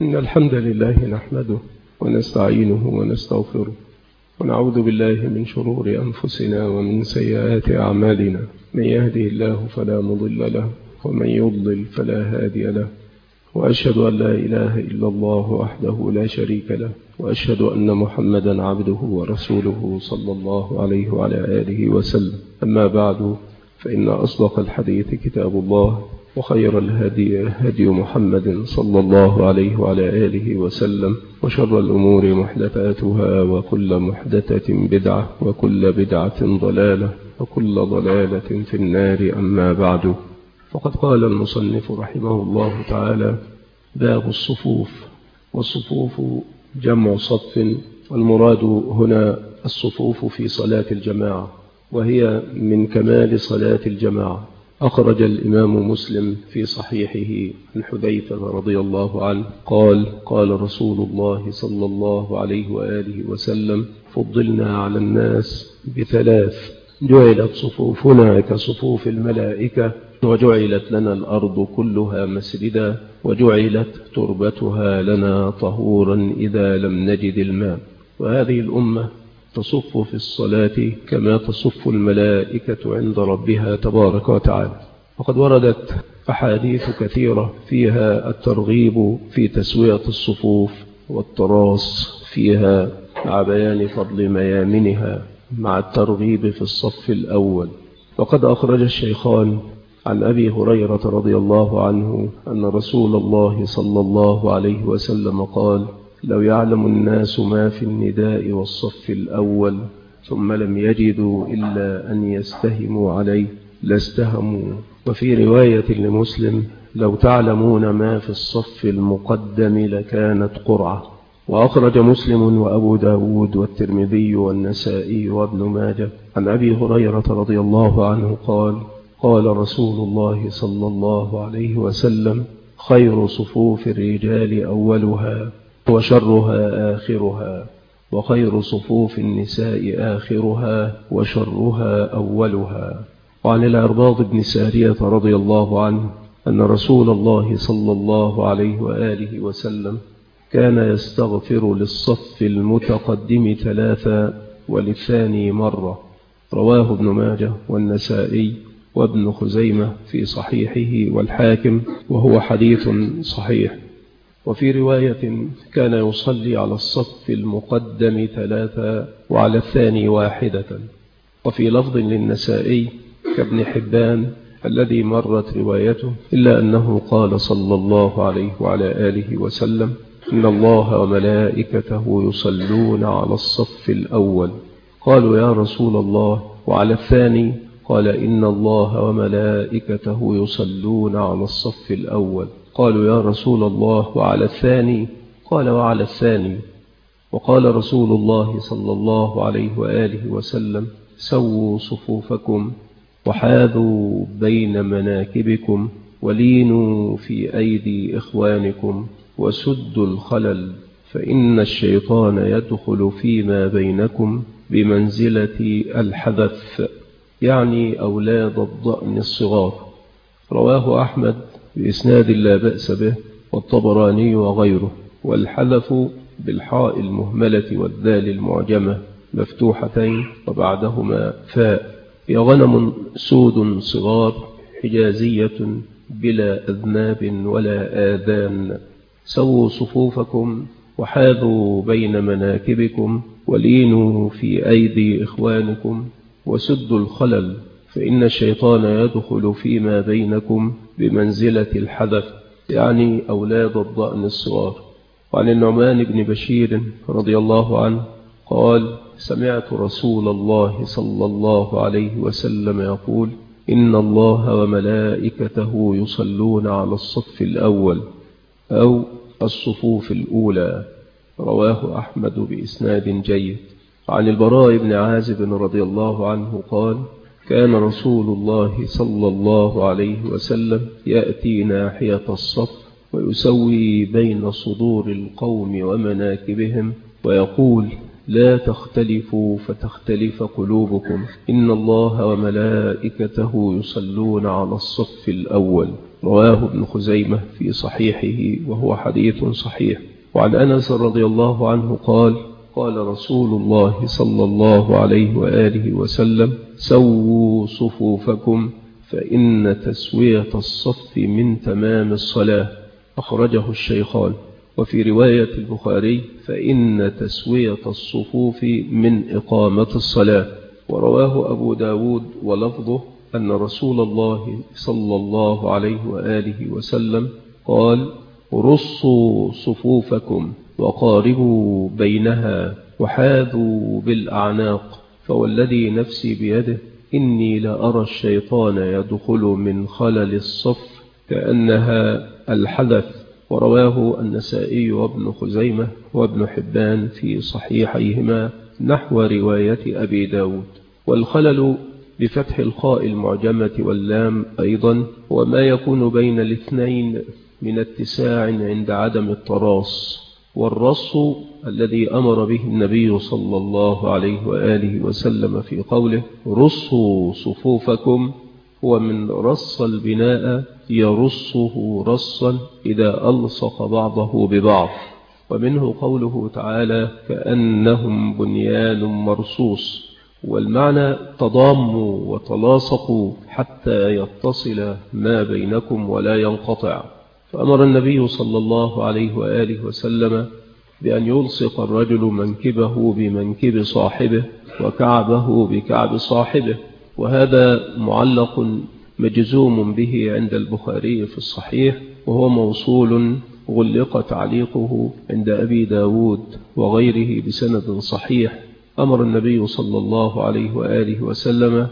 إن الحمد لله نحمده ونستعينه ونستغفره ونعوذ بالله من شرور أنفسنا ومن سيئات أعمالنا. من يهده الله فلا مضل له ومن يضلل فلا هادي له، وأشهد أن لا إله إلا الله وحده لا شريك له، وأشهد أن محمدا عبده ورسوله صلى الله عليه وعلى آله وسلم. أما بعد، فإن أصدق الحديث كتاب الله، وخير الهدي هدي محمد صلى الله عليه وعلى آله وسلم، وشر الأمور محدثاتها، وكل محدثة بدعة، وكل بدعة ضلالة، وكل ضلالة في النار. أما بعد، فقد قال المصنف رحمه الله تعالى: باب الصفوف. والصفوف جمع صف، والمراد هنا الصفوف في صلاة الجماعة، وهي من كمال صلاة الجماعة. أخرج الإمام مسلم في صحيحه عن حذيفة رضي الله عنه قال: قال رسول الله صلى الله عليه وآله وسلم: فضلنا على الناس بثلاث: جعلت صفوفنا كصفوف الملائكة، وجعلت لنا الأرض كلها مسجدا، وجعلت تربتها لنا طهورا إذا لم نجد الماء. وهذه الأمة تصف في الصلاة كما تصف الملائكة عند ربها تبارك وتعالى. وقد وردت أحاديث كثيرة فيها الترغيب في تسوية الصفوف والتراص فيها، مع بيان فضل ميامنها، مع الترغيب في الصف الأول. وقد أخرج الشيخان عن أبي هريرة رضي الله عنه أن رسول الله صلى الله عليه وسلم قال: لو يعلم الناس ما في النداء والصف الأول ثم لم يجدوا إلا أن يستهموا عليه لاستهموا. وفي رواية لمسلم: لو تعلمون ما في الصف المقدم لكانت قرعة. وأخرج مسلم وأبو داود والترمذي والنسائي وابن ماجه عن أبي هريرة رضي الله عنه قال: قال رسول الله صلى الله عليه وسلم: خير صفوف الرجال أولها، وشرها آخرها، وخير صفوف النساء آخرها، وشرها أولها. وعن العرباض بن سارية رضي الله عنه أن رسول الله صلى الله عليه وآله وسلم كان يستغفر للصف المتقدم 3 وللثاني مرة. رواه ابن ماجه والنسائي وابن خزيمة في صحيحه والحاكم، وهو حديث صحيح. وفي رواية: كان يصلي على الصف المقدم 3 وعلى الثاني 1. وفي لفظ للنسائي كابن حبان الذي مرت روايته، إلا أنه قال صلى الله عليه وعلى آله وسلم: إن الله وملائكته يصلون على الصف الأول. قالوا: يا رسول الله، وعلى الثاني؟ قال: إن الله وملائكته يصلون على الصف الأول. قالوا: يا رسول الله، وعلى الثاني؟ قال: وعلى الثاني. وقال رسول الله صلى الله عليه وآله وسلم: سووا صفوفكم وحاذوا بين مناكبكم، ولينوا في أيدي إخوانكم، وسدوا الخلل، فإن الشيطان يدخل فيما بينكم بمنزلة الحذف، يعني أولاد الضأن الصغار. رواه أحمد بإسناد لا بأس به، والطبراني وغيره. والحذف بالحاء المهملة والذال المعجمة مفتوحتين وبعدهما فاء. هي غنم سود صغار حجازية بلا أذناب ولا آذان. سووا صفوفكم وحاذوا بين مناكبكم، ولينوا في أيدي إخوانكم، وسدوا الخلل، فإن الشيطان يدخل فيما بينكم بمنزلة الحذف، يعني أولاد الضأن الصغار. وعن النعمان بن بشير رضي الله عنه قال: سمعت رسول الله صلى الله عليه وسلم يقول: إن الله وملائكته يصلون على الصف الأول، أو الصفوف الأولى. رواه أحمد بإسناد جيد. عن البراء بن عازب رضي الله عنه قال: كان رسول الله صلى الله عليه وسلم يأتي ناحية الصف ويسوي بين صدور القوم ومناكبهم، ويقول: لا تختلفوا فتختلف قلوبكم، إن الله وملائكته يصلون على الصف الأول. رواه ابن خزيمة في صحيحه وهو حديث صحيح. وعن أنس رضي الله عنه قال: قال رسول الله صلى الله عليه وآله وسلم: سووا صفوفكم فإن تسوية الصف من تمام الصلاة. أخرجه الشيخان. وفي رواية البخاري: فإن تسوية الصفوف من إقامة الصلاة. ورواه أبو داود ولفظه أن رسول الله صلى الله عليه وآله وسلم قال: رصوا صفوفكم وقاربوا بينها وحاذوا بالأعناق، فوالذي نفسي بيده إني لأرى الشيطان يدخل من خلل الصف كأنها الحدث. ورواه النسائي وابن خزيمة وابن حبان في صحيحيهما نحو رواية أبي داود. والخلل بفتح الخاء المعجمة واللام أيضا، وما يكون بين الاثنين من اتساع عند عدم التراص. والرص الذي أمر به النبي صلى الله عليه وآله وسلم في قوله: رصوا صفوفكم، هو من رص البناء يرصه رصا إذا ألصق بعضه ببعض. ومنه قوله تعالى: كأنهم بنيان مرصوص، والمعنى تضاموا وتلاصقوا حتى يتصل ما بينكم ولا ينقطع. فأمر النبي صلى الله عليه وآله وسلم بأن يلصق الرجل منكبه بمنكب صاحبه وكعبه بكعب صاحبه، وهذا معلق مجزوم به عند البخاري في الصحيح، وهو موصول غلق تعليقه عند أبي داود وغيره بسند صحيح. أمر النبي صلى الله عليه وآله وسلم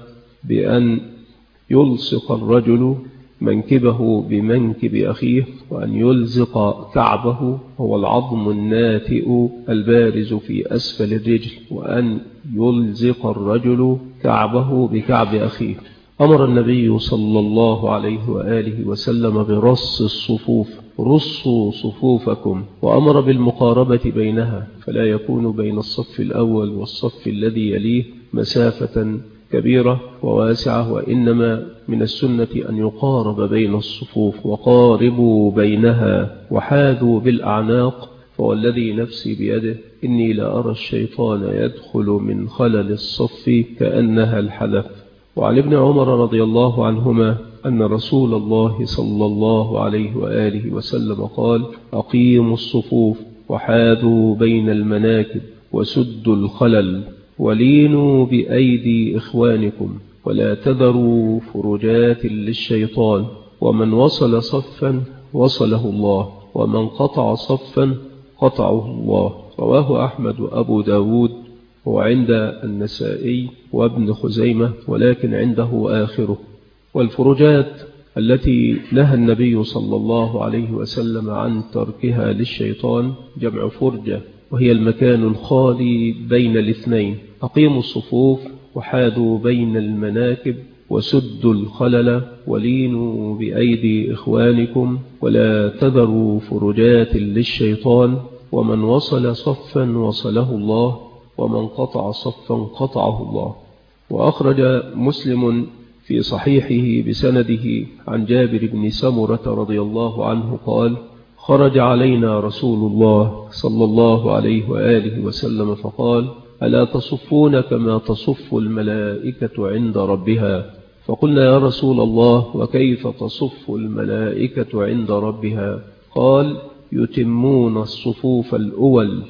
بأن يلصق الرجل منكبه بمنكب أخيه، وأن يلزق كعبه هو العظم الناتئ البارز في أسفل الرجل، وأن يلزق الرجل كعبه بكعب أخيه. أمر النبي صلى الله عليه وآله وسلم برص الصفوف: رصوا صفوفكم، وأمر بالمقاربة بينها، فلا يكون بين الصف الأول والصف الذي يليه مسافة كبيرة وواسعة، وإنما من السنة أن يقارب بين الصفوف. وقاربوا بينها وحاذوا بالأعناق، فوالذي نفسي بيده إني لأرى الشيطان يدخل من خلل الصف كأنها الحدث. وعن ابن عمر رضي الله عنهما أن رسول الله صلى الله عليه وآله وسلم قال: أقيموا الصفوف وحاذوا بين المناكب وسدوا الخلل ولينوا بأيدي إخوانكم ولا تذروا فرجات للشيطان، ومن وصل صفا وصله الله، ومن قطع صفا قطعه الله. رواه أحمد وأبو داود، وعند النسائي وابن خزيمة، ولكن عنده آخره. والفرجات التي نهى النبي صلى الله عليه وسلم عن تركها للشيطان جمع فرجة، وهي المكان الخالي بين الاثنين. أقيموا الصفوف وحاذوا بين المناكب وسدوا الخلل ولينوا بأيدي إخوانكم ولا تذروا فرجات للشيطان، ومن وصل صفا وصله الله، ومن قطع صفا قطعه الله. وأخرج مسلم في صحيحه بسنده عن جابر بن سمرة رضي الله عنه قال: خرج علينا رسول الله صلى الله عليه وآله وسلم فقال: ألا تصفون كما تصف الملائكة عند ربها؟ فقلنا: يا رسول الله، وكيف تصف الملائكة عند ربها؟ قال: يتمون الصفوف الأول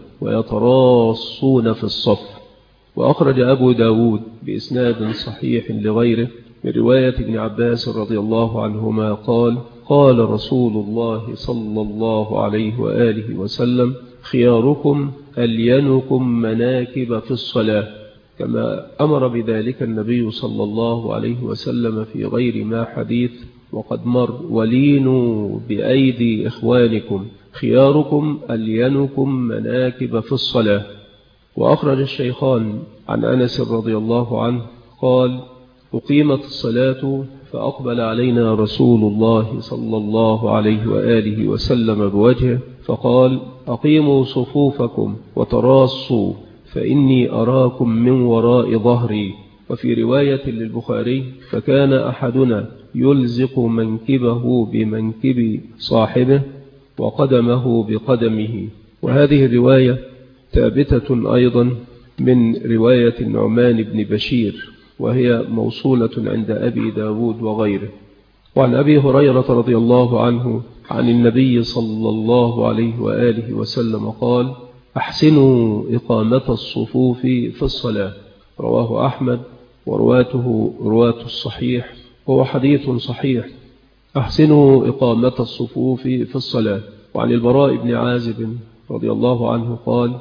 ويتراصون في الصف. وأخرج أبو داود بإسناد صحيح لغيره من رواية ابن عباس رضي الله عنهما قال: قال رسول الله صلى الله عليه وآله وسلم: خياركم ألينكم مناكب في الصلاة، كما أمر بذلك النبي صلى الله عليه وسلم في غير ما حديث وقد مر: ولينوا بأيدي إخوانكم، خياركم ألينكم مناكب في الصلاة. وأخرج الشيخان عن أنس رضي الله عنه قال: أقيمت الصلاة فأقبل علينا رسول الله صلى الله عليه وآله وسلم بوجهه فقال: أقيموا صفوفكم وتراصوا، فإني أراكم من وراء ظهري. وفي رواية للبخاري: فكان أحدنا يلزق منكبه بمنكب صاحبه وقدمه بقدمه. وهذه الرواية ثابتة أيضا من رواية النعمان بن بشير، وهي موصولة عند أبي داود وغيره. وعن أبي هريرة رضي الله عنه عن النبي صلى الله عليه وآله وسلم قال: أحسنوا إقامة الصفوف في الصلاة. رواه أحمد ورواته رواة الصحيح، وهو حديث صحيح. أحسنوا إقامة الصفوف في الصلاة. وعن البراء بن عازب رضي الله عنه قال: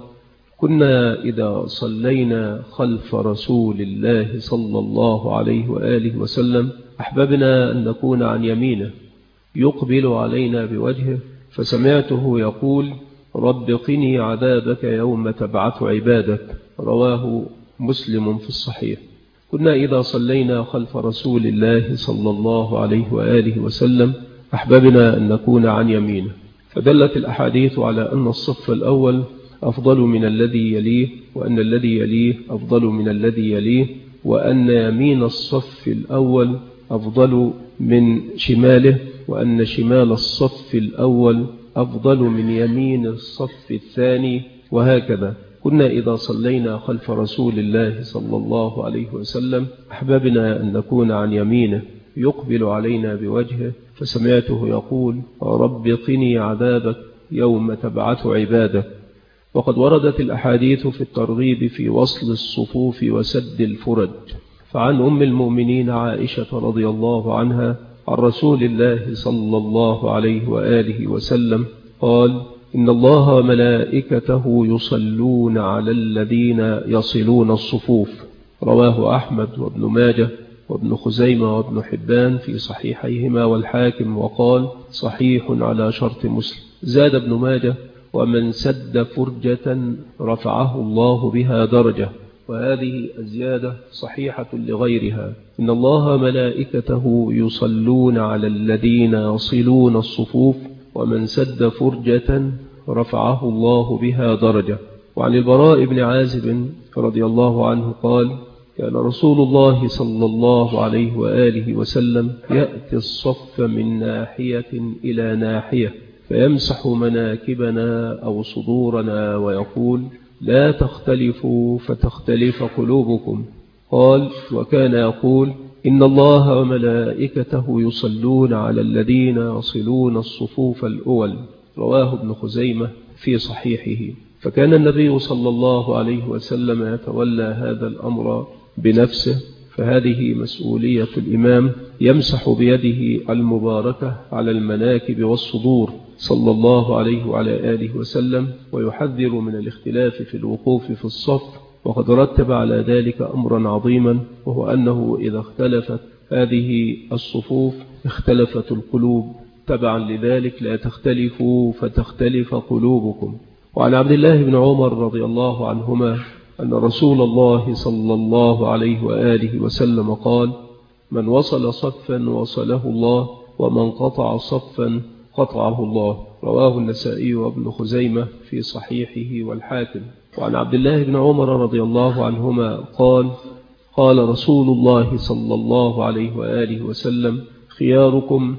كنا إذا صلينا خلف رسول الله صلى الله عليه وآله وسلم أحببنا أن نكون عن يمينه يقبل علينا بوجهه، فسمعته يقول: رب قني عذابك يوم تبعث عبادك. رواه مسلم في الصحيح. كنا إذا صلينا خلف رسول الله صلى الله عليه وآله وسلم أحببنا أن نكون عن يمينه. فدلت الأحاديث على أن الصف الأول أفضل من الذي يليه، وأن الذي يليه أفضل من الذي يليه، وأن يمين الصف الأول أفضل من شماله، وأن شمال الصف الأول أفضل من يمين الصف الثاني، وهكذا. كنا إذا صلينا خلف رسول الله صلى الله عليه وسلم أحببنا أن نكون عن يمينه يقبل علينا بوجهه، فسمعته يقول: رب قني عذابك يوم تبعث عبادك. وقد وردت الأحاديث في الترغيب في وصل الصفوف وسد الفرج. فعن أم المؤمنين عائشة رضي الله عنها عن رسول الله صلى الله عليه وآله وسلم قال: إن الله ملائكته يصلون على الذين يصلون الصفوف. رواه أحمد وابن ماجه وابن خزيمة وابن حبان في صحيحيهما والحاكم، وقال: صحيح على شرط مسلم. زاد ابن ماجه: ومن سد فرجة رفعه الله بها درجة. وهذه الزيادة صحيحة لغيرها: إن الله ملائكته يصلون على الذين يصلون الصفوف، ومن سد فرجة رفعه الله بها درجة. وعن البراء بن عازب رضي الله عنه قال: كان رسول الله صلى الله عليه وآله وسلم يأتي الصف من ناحية إلى ناحية فيمسح مناكبنا أو صدورنا ويقول: لا تختلفوا فتختلف قلوبكم. قال: وكان يقول: إن الله وملائكته يصلون على الذين يصلون الصفوف الأول. رواه ابن خزيمة في صحيحه. فكان النبي صلى الله عليه وسلم يتولى هذا الأمر بنفسه، فهذه مسؤولية الإمام، يمسح بيده المباركة على المناكب والصدور صلى الله عليه وعلى آله وسلم، ويحذر من الاختلاف في الوقوف في الصف. وقد رتب على ذلك أمرا عظيما، وهو أنه إذا اختلفت هذه الصفوف اختلفت القلوب. تبعا لذلك: لا تختلفوا فتختلف قلوبكم. وعن عبد الله بن عمر رضي الله عنهما أن رسول الله صلى الله عليه وآله وسلم قال: من وصل صفا وصله الله، ومن قطع صفا قطعه الله. رواه النسائي وابن خزيمة في صحيحه والحاكم. وعن عبد الله بن عمر رضي الله عنهما قال: قال رسول الله صلى الله عليه وآله وسلم: خياركم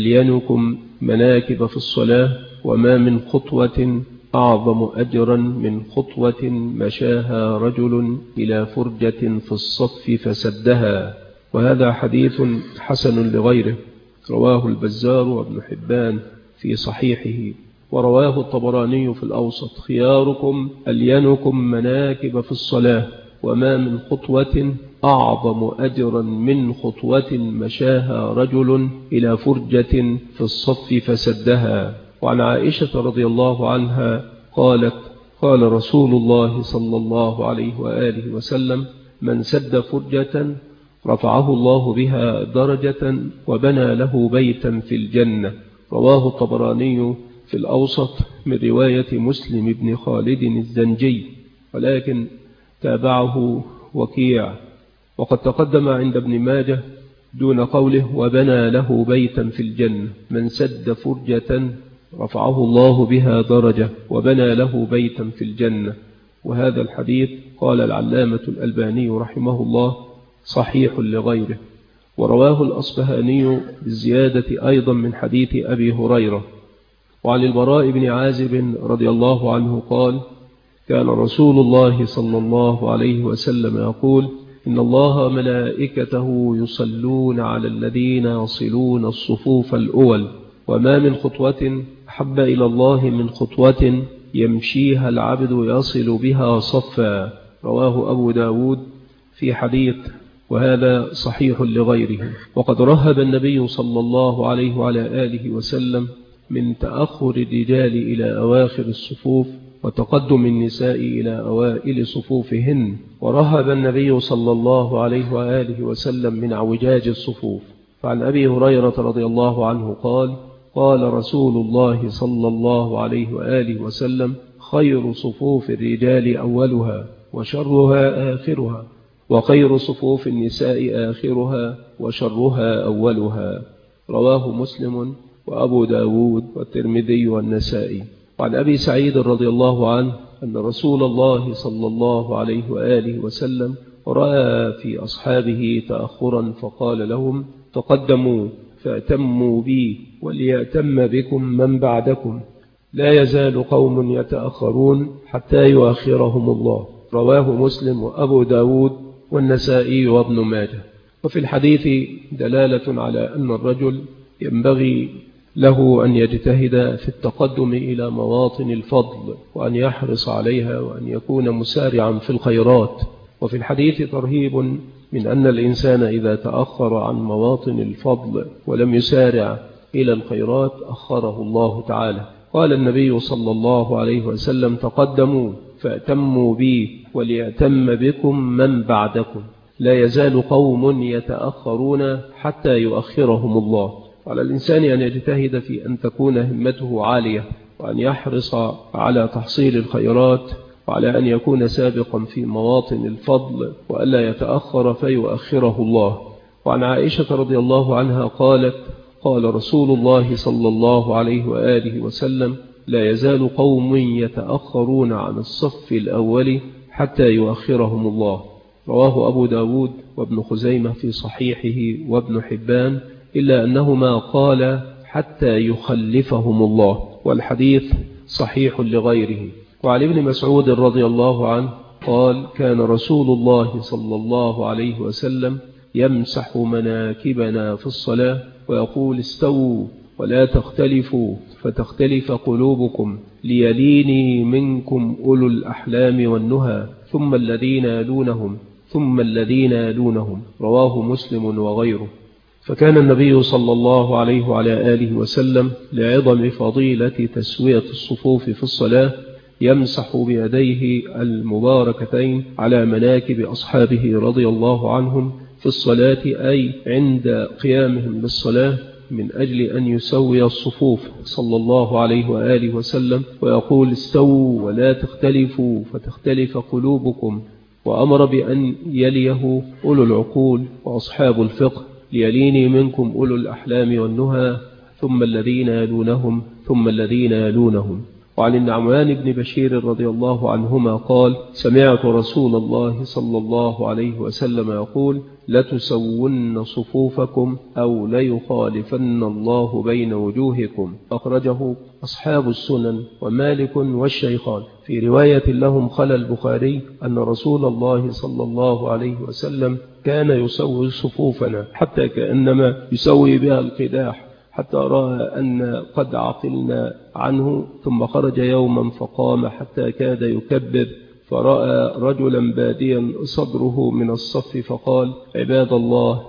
ألينكم مناكب في الصلاة، وما من خطوة أعظم أجرا من خطوة مشاها رجل إلى فرجة في الصف فسدها. وهذا حديث حسن لغيره. رواه البزار وابن حبان في صحيحه، ورواه الطبراني في الأوسط: خياركم ألينكم مناكب في الصلاة، وما من خطوة أعظم أجرا من خطوة مشاها رجل إلى فرجة في الصف فسدها. وعن عائشة رضي الله عنها قالت: قال رسول الله صلى الله عليه وآله وسلم: من سد فرجة رفعه الله بها درجة وبنى له بيتا في الجنة. رواه الطبراني في الأوسط من رواية مسلم بن خالد الزنجي، ولكن تابعه وكيع. وقد تقدم عند ابن ماجه دون قوله: وبنى له بيتا في الجنة. من سد فرجة رفعه الله بها درجة وبنى له بيتا في الجنة. وهذا الحديث قال العلامة الألباني رحمه الله: صحيح لغيره. ورواه الأصبهاني بالزيادة أيضا من حديث أبي هريرة. وعن البراء بن عازب رضي الله عنه قال: كان رسول الله صلى الله عليه وسلم يقول: إن الله ملائكته يصلون على الذين يصلون الصفوف الأول، وما من خطوة أحب إلى الله من خطوة يمشيها العبد يصل بها صفا. رواه أبو داود في حديث، وهذا صحيح لغيره. وقد رهب النبي صلى الله عليه وعلى آله وسلم من تأخر الرجال إلى أواخر الصفوف وتقدم النساء إلى أوائل صفوفهن. ورهب النبي صلى الله عليه وآله وسلم من اعوجاج الصفوف. فعن أبي هريرة رضي الله عنه قال: قال رسول الله صلى الله عليه وآله وسلم: خير صفوف الرجال أولها وشرها آخرها، وخير صفوف النساء آخرها وشرها أولها. رواه مسلم وأبو داود والترمذي والنسائي. وعن أبي سعيد رضي الله عنه أن رسول الله صلى الله عليه وآله وسلم رأى في أصحابه تأخرا فقال لهم: تقدموا فأتموا بي وليأتم بكم من بعدكم، لا يزال قوم يتأخرون حتى يؤخرهم الله. رواه مسلم وأبو داود والنسائي وابن ماجه. وفي الحديث دلالة على أن الرجل ينبغي له أن يجتهد في التقدم إلى مواطن الفضل، وأن يحرص عليها، وأن يكون مسارعا في الخيرات. وفي الحديث ترهيب من أن الإنسان إذا تأخر عن مواطن الفضل ولم يسارع إلى الخيرات أخره الله تعالى. قال النبي صلى الله عليه وسلم: تقدموا فأتموا بي وليأتم بكم من بعدكم، لا يزال قوم يتأخرون حتى يؤخرهم الله. على الإنسان أن يجتهد في أن تكون همته عالية، وأن يحرص على تحصيل الخيرات، وعلى أن يكون سابقا في مواطن الفضل، وألا يتأخر فيؤخره الله. وعن عائشة رضي الله عنها قالت: قال رسول الله صلى الله عليه وآله وسلم: لا يزال قوم يتأخرون عن الصف الأول حتى يؤخرهم الله. رواه أبو داود وابن خزيمة في صحيحه وابن حبان، إلا أنهما قال حتى يخلفهم الله، والحديث صحيح لغيره. وعن ابن مسعود رضي الله عنه قال: كان رسول الله صلى الله عليه وسلم يمسح مناكبنا في الصلاة ويقول: استووا ولا تختلفوا فتختلف قلوبكم، ليليني منكم أولو الأحلام والنهى، ثم الذين يلونهم ثم الذين يلونهم. رواه مسلم وغيره. فكان النبي صلى الله عليه وعلى آله وسلم لعظم فضيلة تسوية الصفوف في الصلاة يمسح بيديه المباركتين على مناكب أصحابه رضي الله عنهم في الصلاة، أي عند قيامهم للصلاة، من أجل أن يسوي الصفوف صلى الله عليه وآله وسلم، ويقول: استووا ولا تختلفوا فتختلف قلوبكم. وأمر بأن يليه أولو العقول وأصحاب الفقه، ليليني منكم أولو الأحلام والنهى، ثم الذين يلونهم ثم الذين يلونهم. وعن النعمان بن بشير رضي الله عنهما قال: سمعت رسول الله صلى الله عليه وسلم يقول: لتسون صفوفكم أو ليخالفن الله بين وجوهكم. أخرجه أصحاب السنن ومالك والشيخان. في رواية لهم خلى البخاري أن رسول الله صلى الله عليه وسلم كان يسوي صفوفنا حتى كأنما يسوي بها القداح، حتى رأى أن قد عقلنا عنه، ثم خرج يوما فقام حتى كاد يكبر، فرأى رجلا باديا صدره من الصف فقال: عباد الله،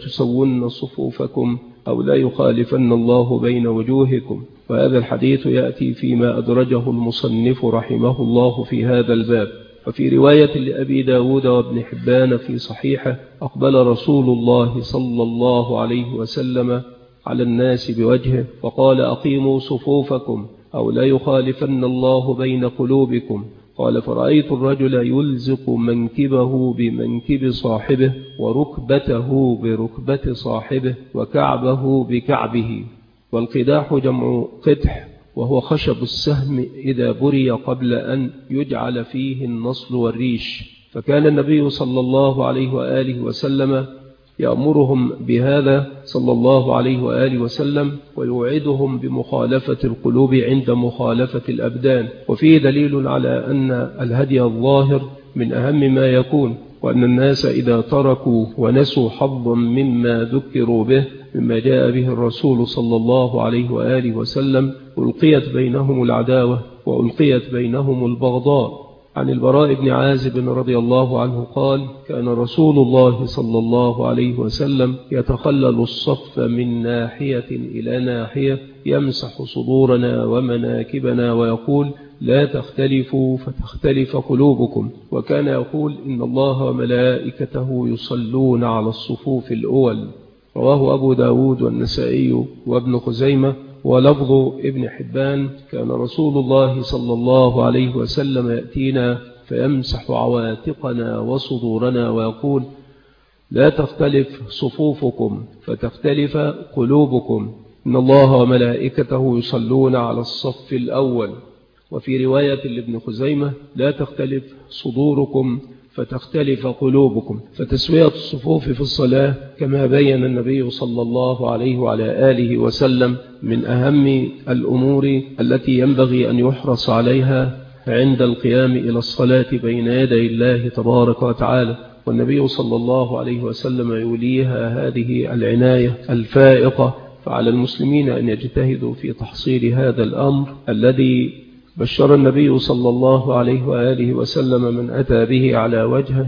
لتسون صفوفكم أو لا يخالفن الله بين وجوهكم. وهذا الحديث يأتي فيما أدرجه المصنف رحمه الله في هذا الباب. وفي رواية لأبي داود وابن حبان في صحيحه: أقبل رسول الله صلى الله عليه وسلم على الناس بوجهه فقال: أقيموا صفوفكم أو لا يخالفن الله بين قلوبكم. قال: فرأيت الرجل يلزق منكبه بمنكب صاحبه، وركبته بركبة صاحبه، وكعبه بكعبه. والقداح جمع قدح، وهو خشب السهم إذا بري قبل أن يجعل فيه النصل والريش. فكان النبي صلى الله عليه وآله وسلم يأمرهم بهذا صلى الله عليه وآله وسلم، ويوعدهم بمخالفة القلوب عند مخالفة الأبدان. وفيه دليل على أن الهدي الظاهر من أهم ما يكون، وأن الناس إذا تركوا ونسوا حظا مما ذكروا به مما جاء به الرسول صلى الله عليه وآله وسلم ألقيت بينهم العداوة وألقيت بينهم البغضاء. عن البراء بن عازب رضي الله عنه قال: كان رسول الله صلى الله عليه وسلم يتخلل الصف من ناحية إلى ناحية يمسح صدورنا ومناكبنا ويقول: لا تختلفوا فتختلف قلوبكم. وكان يقول: إن الله وملائكته يصلون على الصفوف الأول. رواه أبو داود والنسائي وابن خزيمة. ولفظ ابن حبان: كان رسول الله صلى الله عليه وسلم يأتينا فيمسح عواتقنا وصدورنا ويقول: لا تختلف صفوفكم فتختلف قلوبكم، إن الله وملائكته يصلون على الصف الأول. وفي رواية لابن خزيمة: لا تختلف صدوركم فتختلف قلوبكم. فتسوية الصفوف في الصلاة كما بين النبي صلى الله عليه وعلى آله وسلم من أهم الأمور التي ينبغي أن يحرص عليها عند القيام إلى الصلاة بين يدي الله تبارك وتعالى. والنبي صلى الله عليه وسلم يوليها هذه العناية الفائقة، فعلى المسلمين أن يجتهدوا في تحصيل هذا الأمر الذي بشر النبي صلى الله عليه وآله وسلم من أتى به على وجهه،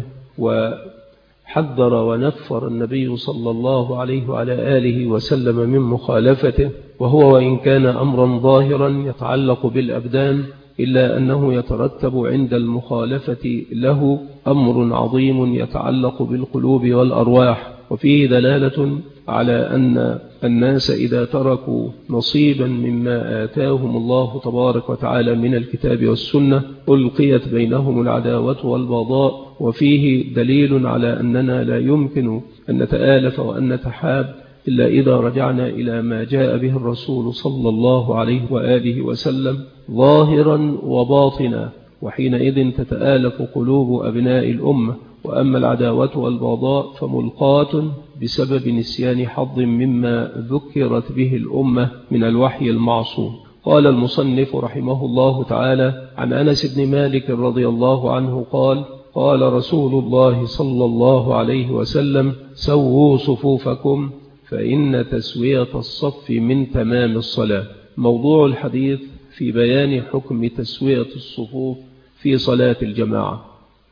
وحذر ونفر النبي صلى الله عليه وعلى آله وسلم من مخالفته. وهو وإن كان أمرا ظاهرا يتعلق بالأبدان، إلا أنه يترتب عند المخالفة له أمر عظيم يتعلق بالقلوب والأرواح. وفيه دلالة على أن الناس إذا تركوا نصيبا مما آتاهم الله تبارك وتعالى من الكتاب والسنة ألقيت بينهم العداوة والبغضاء. وفيه دليل على أننا لا يمكن أن نتآلف وأن نتحاب إلا إذا رجعنا إلى ما جاء به الرسول صلى الله عليه وآله وسلم ظاهرا وباطنا، وحينئذ تتآلف قلوب أبناء الأمة. وأما العداوة والبغضاء فملقاة بسبب نسيان حظ مما ذكرت به الأمة من الوحي المعصوم. قال المصنف رحمه الله تعالى: عن أنس بن مالك رضي الله عنه قال: قال رسول الله صلى الله عليه وسلم: سووا صفوفكم فإن تسوية الصف من تمام الصلاة. موضوع الحديث في بيان حكم تسوية الصفوف في صلاة الجماعة.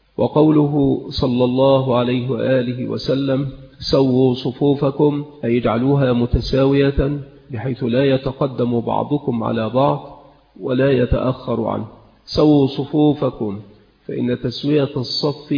وقوله صلى الله عليه وآله وسلم: سووا صفوفكم، أي اجعلوها متساوية بحيث لا يتقدم بعضكم على بعض ولا يتأخر عنه. سووا صفوفكم، فإن تسوية الصف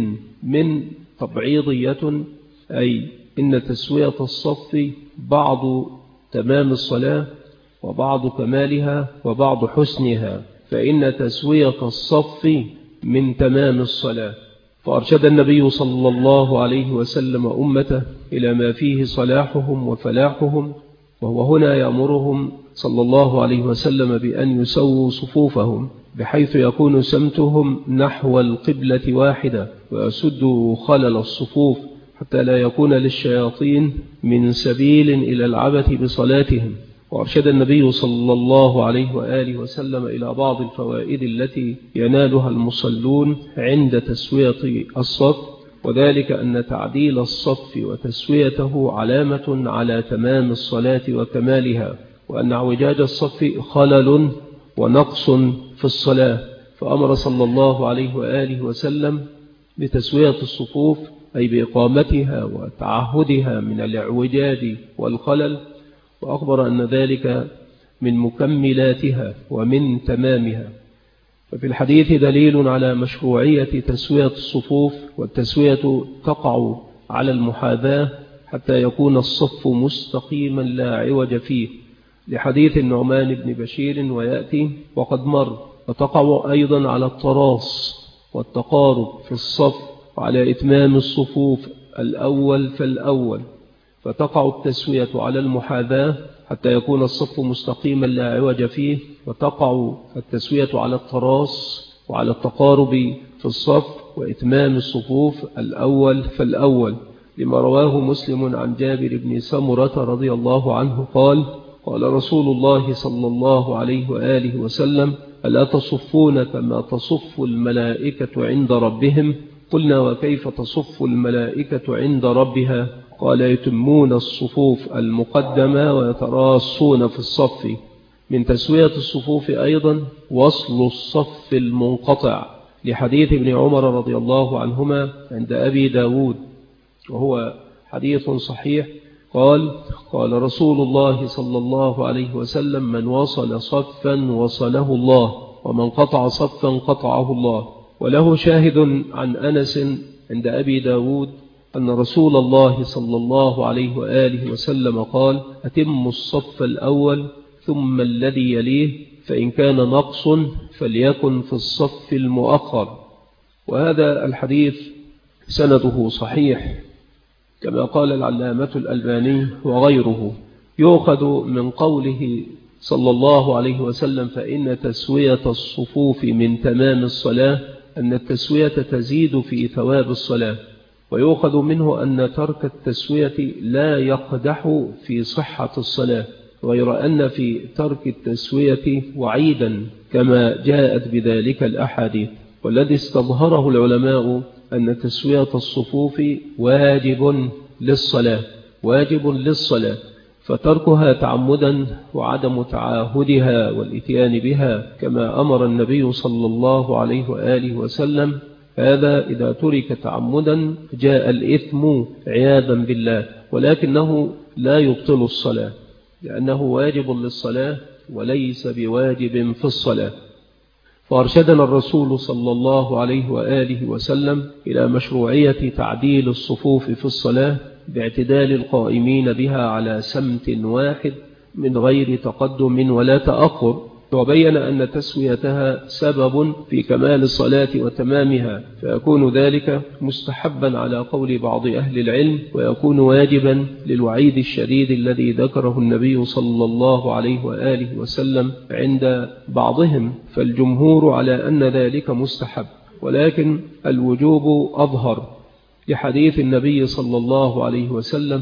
من تبعيضية، أي إن تسوية الصف بعض تمام الصلاة وبعض كمالها وبعض حسنها، فإن تسوية الصف من تمام الصلاة. فأرشد النبي صلى الله عليه وسلم أمته إلى ما فيه صلاحهم وفلاحهم، وهو هنا يأمرهم صلى الله عليه وسلم بأن يسووا صفوفهم بحيث يكون سمتهم نحو القبلة واحدة، ويسدوا خلل الصفوف حتى لا يكون للشياطين من سبيل إلى العبث بصلاتهم. وأرشد النبي صلى الله عليه وآله وسلم إلى بعض الفوائد التي ينالها المصلون عند تسوية الصف، وذلك أن تعديل الصف وتسويته علامة على تمام الصلاة وكمالها، وأن اعوجاج الصف خلل ونقص في الصلاة. فأمر صلى الله عليه وآله وسلم بتسوية الصفوف، أي بإقامتها وتعهدها من الاعوجاج والخلل، وأخبر أن ذلك من مكملاتها ومن تمامها. ففي الحديث دليل على مشروعية تسوية الصفوف، والتسوية تقع على المحاذاة حتى يكون الصف مستقيما لا عوج فيه، لحديث النعمان بن بشير ويأتي وقد مر. وتقع أيضا على التراص والتقارب في الصف وعلى إتمام الصفوف الأول فالأول. فتقع التسوية على المحاذاة حتى يكون الصف مستقيما لا عوج فيه، وتقع التسوية على التراص وعلى التقارب في الصف وإتمام الصفوف الأول فالأول، لما رواه مسلم عن جابر بن سمرة رضي الله عنه قال: قال رسول الله صلى الله عليه وآله وسلم: ألا تصفون كما تصف الملائكة عند ربهم؟ قلنا: وكيف تصف الملائكة عند ربها؟ قال: يتمون الصفوف المقدمة ويتراصون في الصف. من تسوية الصفوف أيضا وصل الصف المنقطع، لحديث ابن عمر رضي الله عنهما عند أبي داود، وهو حديث صحيح، قال: قال رسول الله صلى الله عليه وسلم: من وصل صفا وصله الله، ومن قطع صفا قطعه الله. وله شاهد عن أنس عند أبي داود أن رسول الله صلى الله عليه وآله وسلم قال: أتم الصف الأول ثم الذي يليه، فإن كان نقص فليكن في الصف المؤخر. وهذا الحديث سنده صحيح كما قال العلامة الألباني وغيره. يؤخذ من قوله صلى الله عليه وسلم: فإن تسوية الصفوف من تمام الصلاة، أن التسوية تزيد في ثواب الصلاة. ويؤخذ منه أن ترك التسوية لا يقدح في صحة الصلاة، غير أن في ترك التسوية وعيدا كما جاءت بذلك الأحاديث. والذي استظهره العلماء أن تسوية الصفوف واجب للصلاة، فتركها تعمدا وعدم تعاهدها والإتيان بها كما أمر النبي صلى الله عليه وآله وسلم، هذا إذا ترك تعمدا جاء الإثم عياذا بالله، ولكنه لا يبطل الصلاة، لأنه واجب للصلاة وليس بواجب في الصلاة. فأرشدنا الرسول صلى الله عليه وآله وسلم إلى مشروعية تعديل الصفوف في الصلاة باعتدال القائمين بها على سمت واحد من غير تقدم ولا تأخر، وبين أن تسويتها سبب في كمال الصلاة وتمامها، فيكون ذلك مستحبا على قول بعض أهل العلم، ويكون واجبا للوعيد الشديد الذي ذكره النبي صلى الله عليه وآله وسلم عند بعضهم. فالجمهور على أن ذلك مستحب، ولكن الوجوب أظهر لحديث النبي صلى الله عليه وسلم: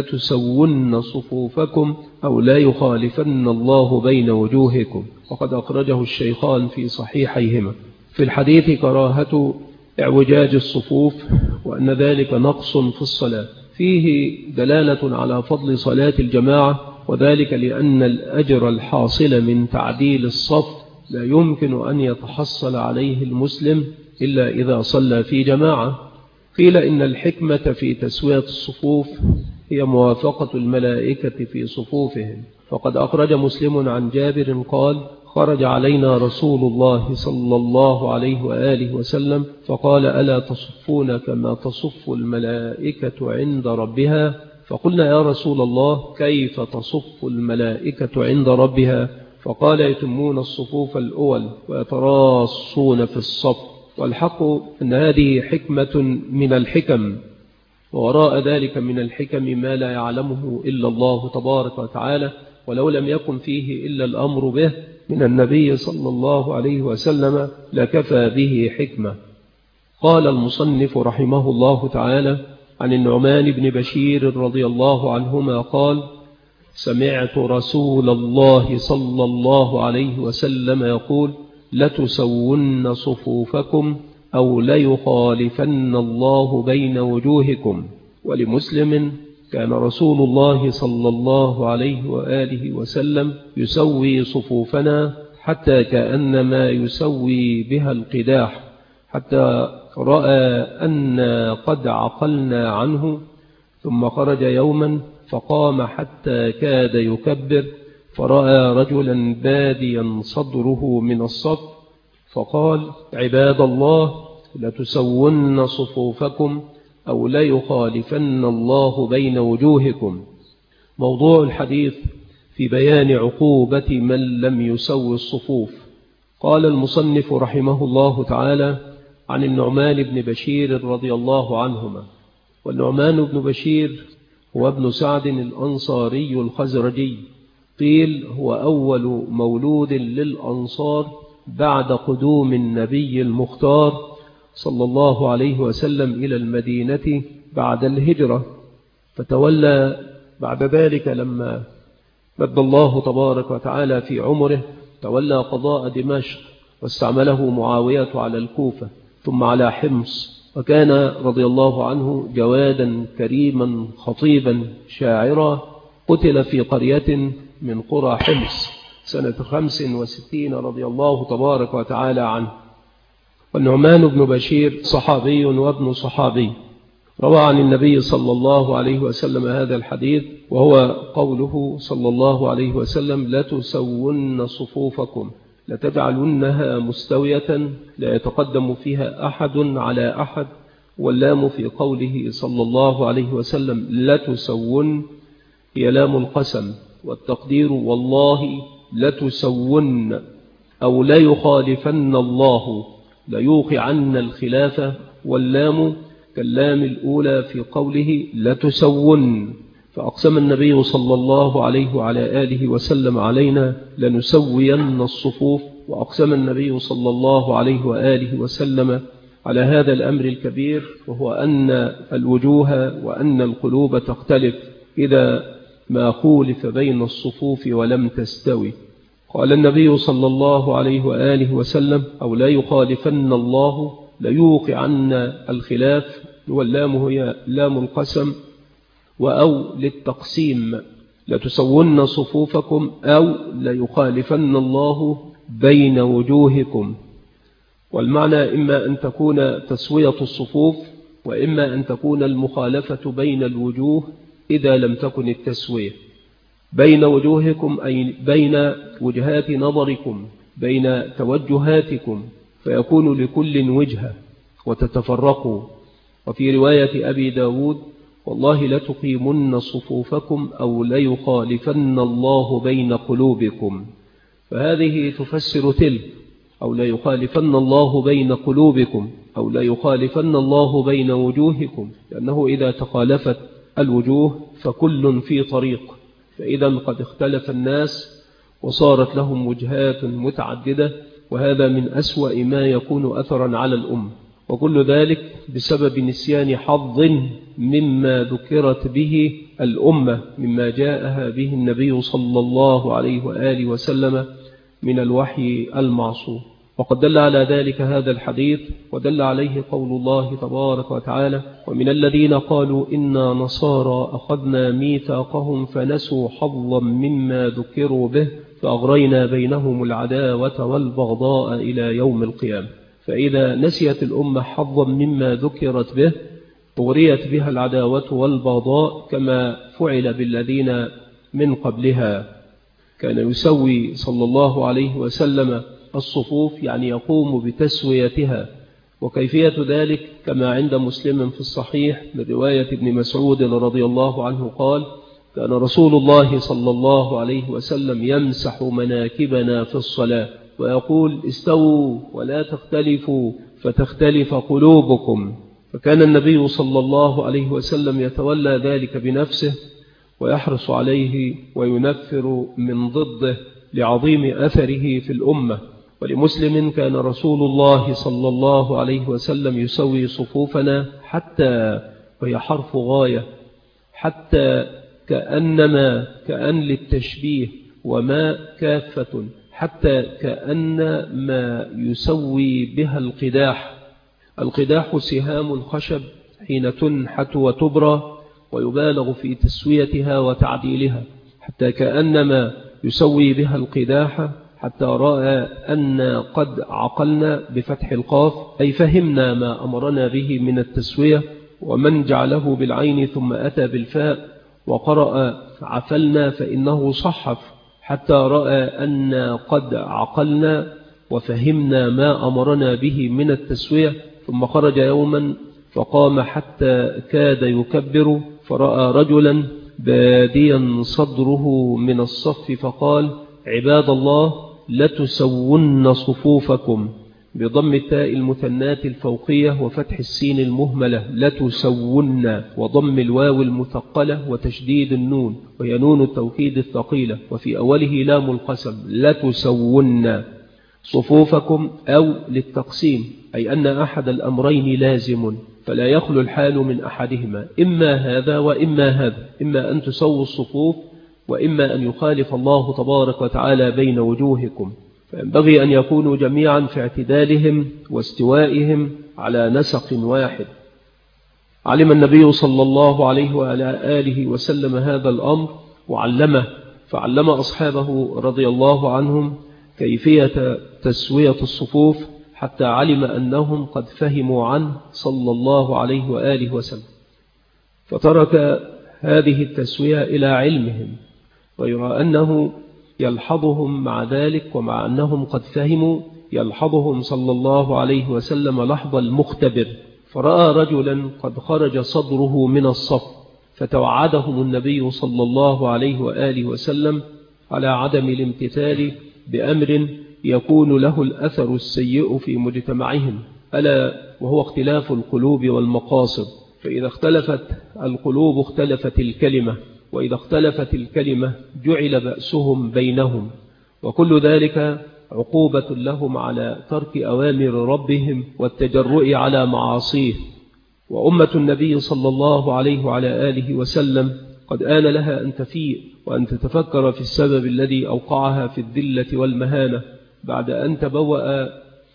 لتسون صفوفكم أو لا يخالفن الله بين وجوهكم، وقد أخرجه الشيخان في صحيحيهما. في الحديث كراهة اعوجاج الصفوف، وأن ذلك نقص في الصلاة. فيه دلالة على فضل صلاة الجماعة، وذلك لأن الأجر الحاصل من تعديل الصف لا يمكن أن يتحصل عليه المسلم إلا إذا صلى في جماعة. قيل إن الحكمة في تسوية الصفوف هي موافقة الملائكة في صفوفهم، فقد أخرج مسلم عن جابر قال: خرج علينا رسول الله صلى الله عليه وآله وسلم فقال: ألا تصفون كما تصف الملائكة عند ربها؟ فقلنا: يا رسول الله، كيف تصف الملائكة عند ربها؟ فقال: يتمون الصفوف الأول ويتراصون في الصف. والحق أن هذه حكمة من الحكم، ووراء ذلك من الحكم ما لا يعلمه إلا الله تبارك وتعالى، ولو لم يكن فيه إلا الأمر به من النبي صلى الله عليه وسلم لكفى به حكمة. قال المصنف رحمه الله تعالى عن النعمان بن بشير رضي الله عنهما قال: سمعت رسول الله صلى الله عليه وسلم يقول: لتسون صفوفكم أو ليخالفن الله بين وجوهكم. ولمسلم: كان رسول الله صلى الله عليه وآله وسلم يسوي صفوفنا حتى كأنما يسوي بها القداح، حتى رأى أن قد عقلنا عنه، ثم خرج يوما فقام حتى كاد يكبر، فرأى رجلا باديا صدره من الصف، فقال: عباد الله، لتسون صفوفكم أو لا يخالفن الله بين وجوهكم. موضوع الحديث في بيان عقوبة من لم يسوي الصفوف. قال المصنف رحمه الله تعالى عن النعمان بن بشير رضي الله عنهما. والنعمان بن بشير هو ابن سعد الأنصاري الخزرجي، قيل هو أول مولود للأنصار بعد قدوم النبي المختار صلى الله عليه وسلم إلى المدينة بعد الهجرة، فتولى بعد ذلك لما مد الله تبارك وتعالى في عمره تولى قضاء دمشق، واستعمله معاوية على الكوفة ثم على حمص، وكان رضي الله عنه جوادا كريما خطيبا شاعرا، قتل في قرية من قرى حمص سنة 65 رضي الله تبارك وتعالى عنه. والنعمان بن بشير صحابي وابن صحابي، روى عن النبي صلى الله عليه وسلم هذا الحديث، وهو قوله صلى الله عليه وسلم: لتسون صفوفكم لتجعلنها مستوية لا يتقدم فيها أحد على أحد. واللام في قوله صلى الله عليه وسلم لتسون هي لام القسم، والتقدير والله لتسون أو لا يخالفن الله ليوقعن الخلافة، واللام كاللام الأولى في قوله لتسون. فأقسم النبي صلى الله عليه وعلى آله وسلم علينا لنسوين الصفوف، وأقسم النبي صلى الله عليه وآله وسلم على هذا الأمر الكبير، وهو أن الوجوه وأن القلوب تختلف إذا ما خولف بين الصفوف ولم تستوي. قال النبي صلى الله عليه وآله وسلم: أو لا يخالفن الله ليوقعن الخلاف، واللام هي لام القسم، وأو للتقسيم لتسون صفوفكم أو ليخالفن الله بين وجوهكم. والمعنى إما أن تكون تسوية الصفوف، وإما أن تكون المخالفة بين الوجوه إذا لم تكن التسوية بين وجوهكم، أي بين وجهات نظركم، بين توجهاتكم، فيكون لكل وجهة وتتفرقوا. وفي رواية أبي داود: والله لتقيمن صفوفكم أو ليخالفن الله بين قلوبكم. فهذه تفسر تلك: أو ليخالفن الله بين قلوبكم أو ليخالفن الله بين وجوهكم، لأنه إذا تخالفت الوجوه فكل في طريق، فإذا قد اختلف الناس وصارت لهم وجهات متعددة، وهذا من أسوأ ما يكون أثرا على الأمة، وكل ذلك بسبب نسيان حظ مما ذكرت به الأمة مما جاءها به النبي صلى الله عليه وآله وسلم من الوحي المعصوم. وقد دل على ذلك هذا الحديث، ودل عليه قول الله تبارك وتعالى: ومن الذين قالوا إنا نصارى أخذنا ميثاقهم فنسوا حظا مما ذكروا به فأغرينا بينهم العداوة والبغضاء إلى يوم القيامة. فإذا نسيت الأمة حظا مما ذكرت به أغريت بها العداوة والبغضاء، كما فعل بالذين من قبلها. كان يسوي صلى الله عليه وسلم الصفوف، يعني يقوم بتسويتها، وكيفية ذلك كما عند مسلم في الصحيح من رواية ابن مسعود رضي الله عنه قال: كان رسول الله صلى الله عليه وسلم يمسح مناكبنا في الصلاة ويقول: استووا ولا تختلفوا فتختلف قلوبكم. فكان النبي صلى الله عليه وسلم يتولى ذلك بنفسه ويحرص عليه وينفر من ضده لعظيم أثره في الأمة. ولمسلم: كان رسول الله صلى الله عليه وسلم يسوي صفوفنا حتى، وهي حرف غاية، حتى كأن للتشبيه، وما كافة، حتى كأن ما يسوي بها القداح. القداح سهام الخشب حين تنحت وتبرى، ويبالغ في تسويتها وتعديلها، حتى كأنما يسوي بها القداح، حتى رأى أن قد عقلنا بفتح القاف، أي فهمنا ما أمرنا به من التسوية. ومن جعله بالعين ثم أتى بالفاء وقرأ عفلنا فإنه صحف، حتى رأى أن قد عقلنا وفهمنا ما أمرنا به من التسوية. ثم خرج يوما فقام حتى كاد يكبر، فرأى رجلا باديا صدره من الصف، فقال: عباد الله لتسون صفوفكم، بضم التاء المثناة الفوقية وفتح السين المهملة لتسون، وضم الواو المثقلة وتشديد النون، وهي نون التوكيد الثقيلة، وفي أوله لام القسم لتسون. صفوفكم أو للتقسيم، أي أن أحد الأمرين لازم فلا يخلو الحال من أحدهما، إما هذا وإما هذا، إما أن تسووا الصفوف وإما أن يخالف الله تبارك وتعالى بين وجوهكم، فينبغي أن يكونوا جميعا في اعتدالهم واستوائهم على نسق واحد. علم النبي صلى الله عليه وعلى آله وسلم هذا الأمر وعلمه، فعلم أصحابه رضي الله عنهم كيفية تسوية الصفوف حتى علم أنهم قد فهموا عنه صلى الله عليه وآله وسلم، فترك هذه التسوية إلى علمهم، غير أنه يلحظهم مع ذلك، ومع أنهم قد فهموا يلحظهم صلى الله عليه وسلم لحظ المختبر، فرأى رجلا قد خرج صدره من الصف، فتوعدهم النبي صلى الله عليه وآله وسلم على عدم الامتثال بأمر يكون له الأثر السيء في مجتمعهم، ألا وهو اختلاف القلوب والمقاصد، فإذا اختلفت القلوب اختلفت الكلمة، وإذا اختلفت الكلمة جعل بأسهم بينهم، وكل ذلك عقوبة لهم على ترك أوامر ربهم والتجرؤ على معاصيه. وأمة النبي صلى الله عليه وعلى آله وسلم قد آن لها أن تفيق وأن تتفكر في السبب الذي أوقعها في الذلة والمهانة، بعد أن تبوأ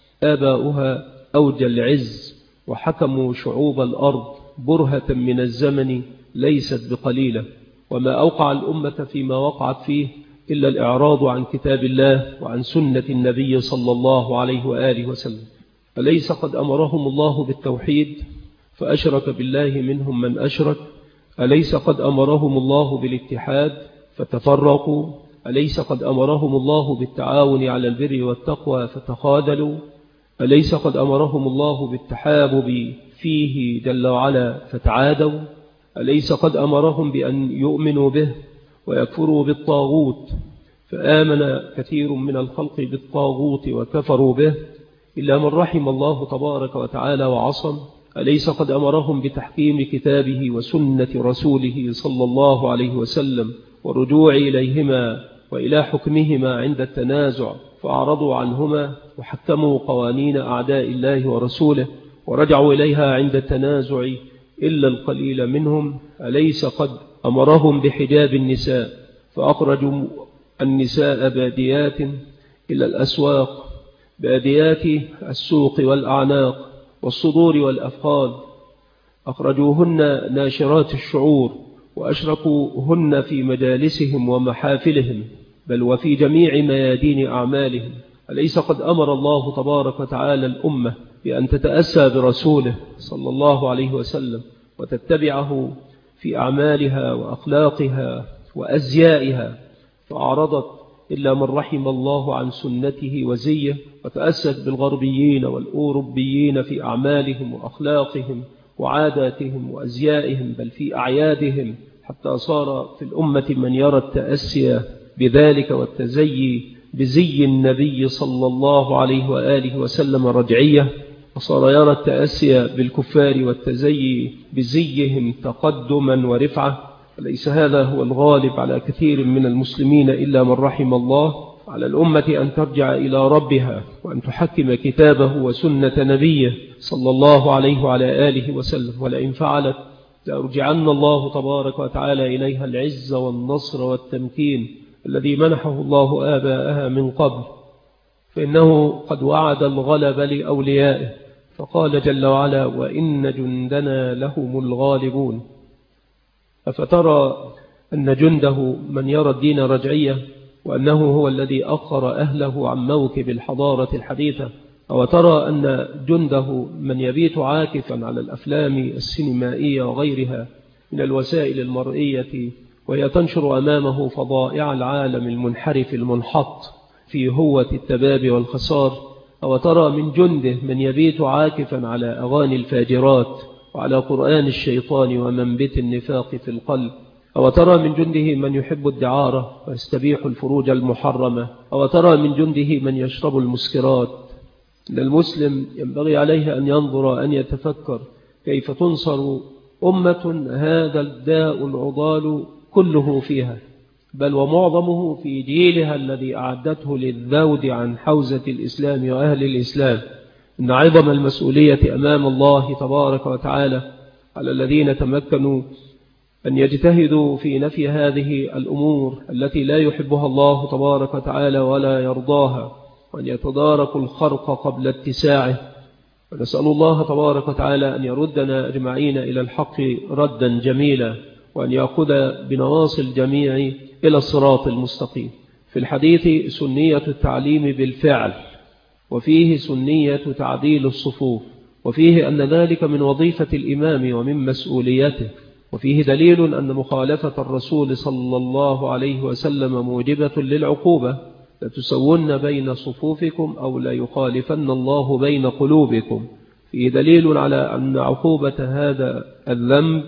آباؤها أوج العز وحكموا شعوب الأرض برهة من الزمن ليست بقليلة، وما أوقع الأمة فيما وقعت فيه إلا الإعراض عن كتاب الله وعن سنة النبي صلى الله عليه وآله وسلم. أليس قد أمرهم الله بالتوحيد فأشرك بالله منهم من أشرك؟ أليس قد أمرهم الله بالاتحاد فتفرقوا؟ أليس قد أمرهم الله بالتعاون على البر والتقوى فتخاذلوا؟ أليس قد أمرهم الله بالتحابب فيه جل وعلا فتعادوا؟ أليس قد أمرهم بأن يؤمنوا به ويكفروا بالطاغوت فآمن كثير من الخلق بالطاغوت وكفروا به إلا من رحم الله تبارك وتعالى وعصم؟ أليس قد أمرهم بتحكيم كتابه وسنة رسوله صلى الله عليه وسلم والرجوع إليهما وإلى حكمهما عند التنازع فأعرضوا عنهما وحكموا قوانين أعداء الله ورسوله ورجعوا إليها عند التنازع إلا القليل منهم؟ أليس قد أمرهم بحجاب النساء فأخرجوا النساء باديات إلى الأسواق، باديات السوق والأعناق والصدور والأفخاذ، أخرجوهن ناشرات الشعور وأشركوهن في مجالسهم ومحافلهم بل وفي جميع ميادين أعمالهم؟ أليس قد أمر الله تبارك وتعالى الأمة بأن تتأسى برسوله صلى الله عليه وسلم وتتبعه في أعمالها وأخلاقها وأزيائها، فأعرضت إلا من رحم الله عن سنته وزيه وتأست بالغربيين والأوروبيين في أعمالهم وأخلاقهم وعاداتهم وأزيائهم بل في أعيادهم، حتى صار في الأمة من يرى التأسي بذلك والتزيي بزي النبي صلى الله عليه وآله وسلم رجعية، وصار يرى التأسي بالكفار والتزيي بزيهم تقدما ورفعة. ليس هذا هو الغالب على كثير من المسلمين إلا من رحم الله. على الأمة أن ترجع إلى ربها وأن تحكم كتابه وسنة نبيه صلى الله عليه وعلى آله وسلم، ولئن فعلت لأرجعن الله تبارك وتعالى إليها العز والنصر والتمكين الذي منحه الله آباءها من قبل، فإنه قد وعد الغلب لأوليائه، فقال جل وعلا: وإن جندنا لهم الغالبون. أفترى أن جنده من يرى الدين رجعية وأنه هو الذي أخر أهله عن موكب الحضارة الحديثة؟ أو ترى أن جنده من يبيت عاكفا على الأفلام السينمائية وغيرها من الوسائل المرئية وهي تنشر أمامه فضائع العالم المنحرف المنحط في هوة التباب والخسار؟ أو ترى من جنده من يبيت عاكفا على أغاني الفاجرات وعلى قرآن الشيطان ومنبت النفاق في القلب؟ أو ترى من جنده من يحب الدعارة ويستبيح الفروج المحرمة؟ أو ترى من جنده من يشرب المسكرات؟ إن المسلم ينبغي عليه أن ينظر أن يتفكر كيف تنصر أمة هذا الداء العضال كله فيها، بل ومعظمه في جيلها الذي أعدته للذود عن حوزة الإسلام وأهل الإسلام. إن عظم المسؤولية أمام الله تبارك وتعالى على الذين تمكنوا أن يجتهدوا في نفي هذه الأمور التي لا يحبها الله تبارك وتعالى ولا يرضاها، وأن يتداركوا الخرق قبل اتساعه. ونسأل الله تبارك وتعالى أن يردنا أجمعين إلى الحق ردا جميلا، وأن يأخذ بنواصي الجميع إلى الصراط المستقيم. في الحديث سنية التعليم بالفعل، وفيه سنية تعديل الصفوف، وفيه أن ذلك من وظيفة الإمام ومن مسؤوليته، وفيه دليل أن مخالفة الرسول صلى الله عليه وسلم موجبة للعقوبة: لتسون بين صفوفكم أو لا يخالفن الله بين قلوبكم. فيه دليل على أن عقوبة هذا الذنب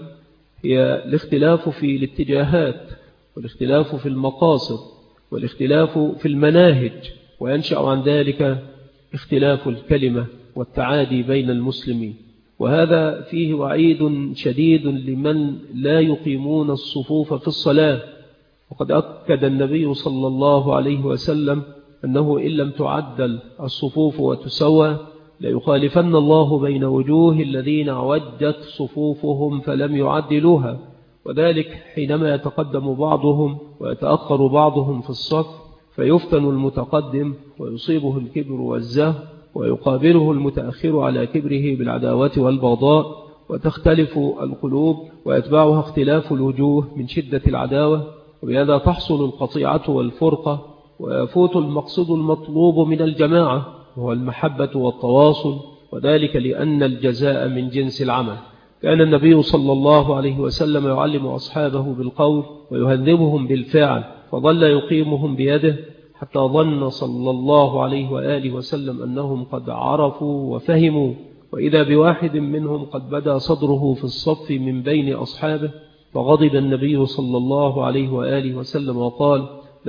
هي الاختلاف في الاتجاهات، والاختلاف في المقاصد، والاختلاف في المناهج، وينشأ عن ذلك اختلاف الكلمة والتعادي بين المسلمين. وهذا فيه وعيد شديد لمن لا يقيمون الصفوف في الصلاة. وقد أكد النبي صلى الله عليه وسلم أنه إن لم تعدل الصفوف وتسوى ليخالفن الله بين وجوه الذين عوجت صفوفهم فلم يعدلوها، وذلك حينما يتقدم بعضهم ويتأخر بعضهم في الصف فيفتن المتقدم ويصيبه الكبر والزهو، ويقابله المتأخر على كبره بالعداوة والبغضاء، وتختلف القلوب ويتبعها اختلاف الوجوه من شدة العداوة، وبهذا تحصل القطيعة والفرقة، ويفوت المقصود المطلوب من الجماعة وهو المحبة والتواصل، وذلك لأن الجزاء من جنس العمل. كان النبي صلى الله عليه وسلم يعلم أصحابه بالقول ويهذبهم بالفعل، فظل يقيمهم بيده حتى ظن صلى الله عليه وآله وسلم أنهم قد عرفوا وفهموا، وإذا بواحد منهم قد بدا صدره في الصف من بين أصحابه، فغضب النبي صلى الله عليه وآله وسلم وقال: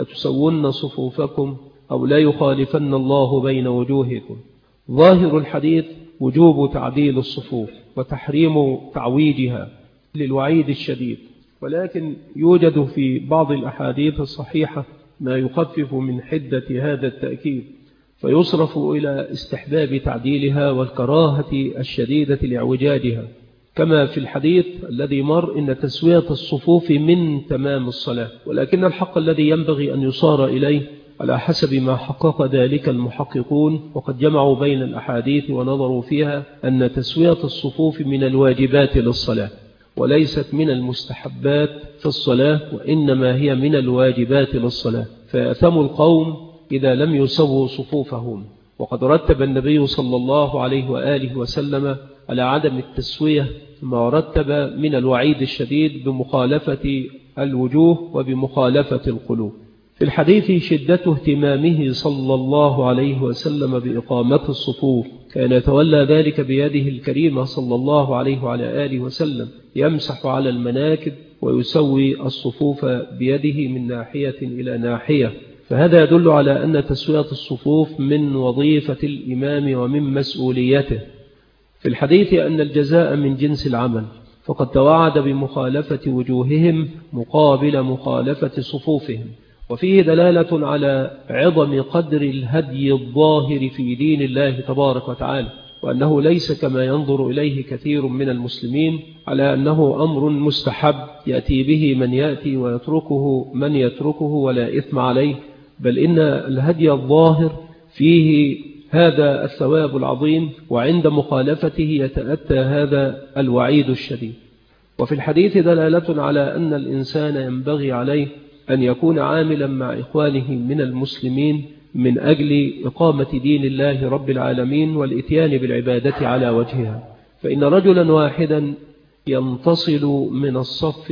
لتسون صفوفكم أو لا يخالفن الله بين وجوهكم. ظاهر الحديث وجوب تعديل الصفوف وتحريم تعويجها للوعيد الشديد، ولكن يوجد في بعض الأحاديث الصحيحة ما يخفف من حدة هذا التأكيد، فيصرف إلى استحباب تعديلها والكراهة الشديدة لإعوجاجها، كما في الحديث الذي مر إن تسوية الصفوف من تمام الصلاة. ولكن الحق الذي ينبغي أن يصار إليه على حسب ما حقق ذلك المحققون، وقد جمعوا بين الأحاديث ونظروا فيها، أن تسوية الصفوف من الواجبات للصلاة وليست من المستحبات في الصلاة، وإنما هي من الواجبات للصلاة، فيأثم القوم إذا لم يسووا صفوفهم. وقد رتب النبي صلى الله عليه وآله وسلم على عدم التسوية ما رتب من الوعيد الشديد بمخالفة الوجوه وبمخالفة القلوب. في الحديث شدة اهتمامه صلى الله عليه وسلم بإقامة الصفوف، كان يتولى ذلك بيده الكريمة صلى الله عليه وعلى آله وسلم، يمسح على المناكب ويسوي الصفوف بيده من ناحية إلى ناحية. فهذا يدل على أن تسوية الصفوف من وظيفة الإمام ومن مسؤوليته. في الحديث أن الجزاء من جنس العمل، فقد توعد بمخالفة وجوههم مقابل مخالفة صفوفهم. وفيه دلالة على عظم قدر الهدي الظاهر في دين الله تبارك وتعالى، وأنه ليس كما ينظر إليه كثير من المسلمين على أنه أمر مستحب يأتي به من يأتي ويتركه من يتركه ولا إثم عليه، بل إن الهدي الظاهر فيه هذا الثواب العظيم، وعند مخالفته يتأتى هذا الوعيد الشديد. وفي الحديث دلالة على أن الإنسان ينبغي عليه أن يكون عاملا مع إخوانه من المسلمين من أجل إقامة دين الله رب العالمين والإتيان بالعبادة على وجهها. فإن رجلا واحدا ينتصل من الصف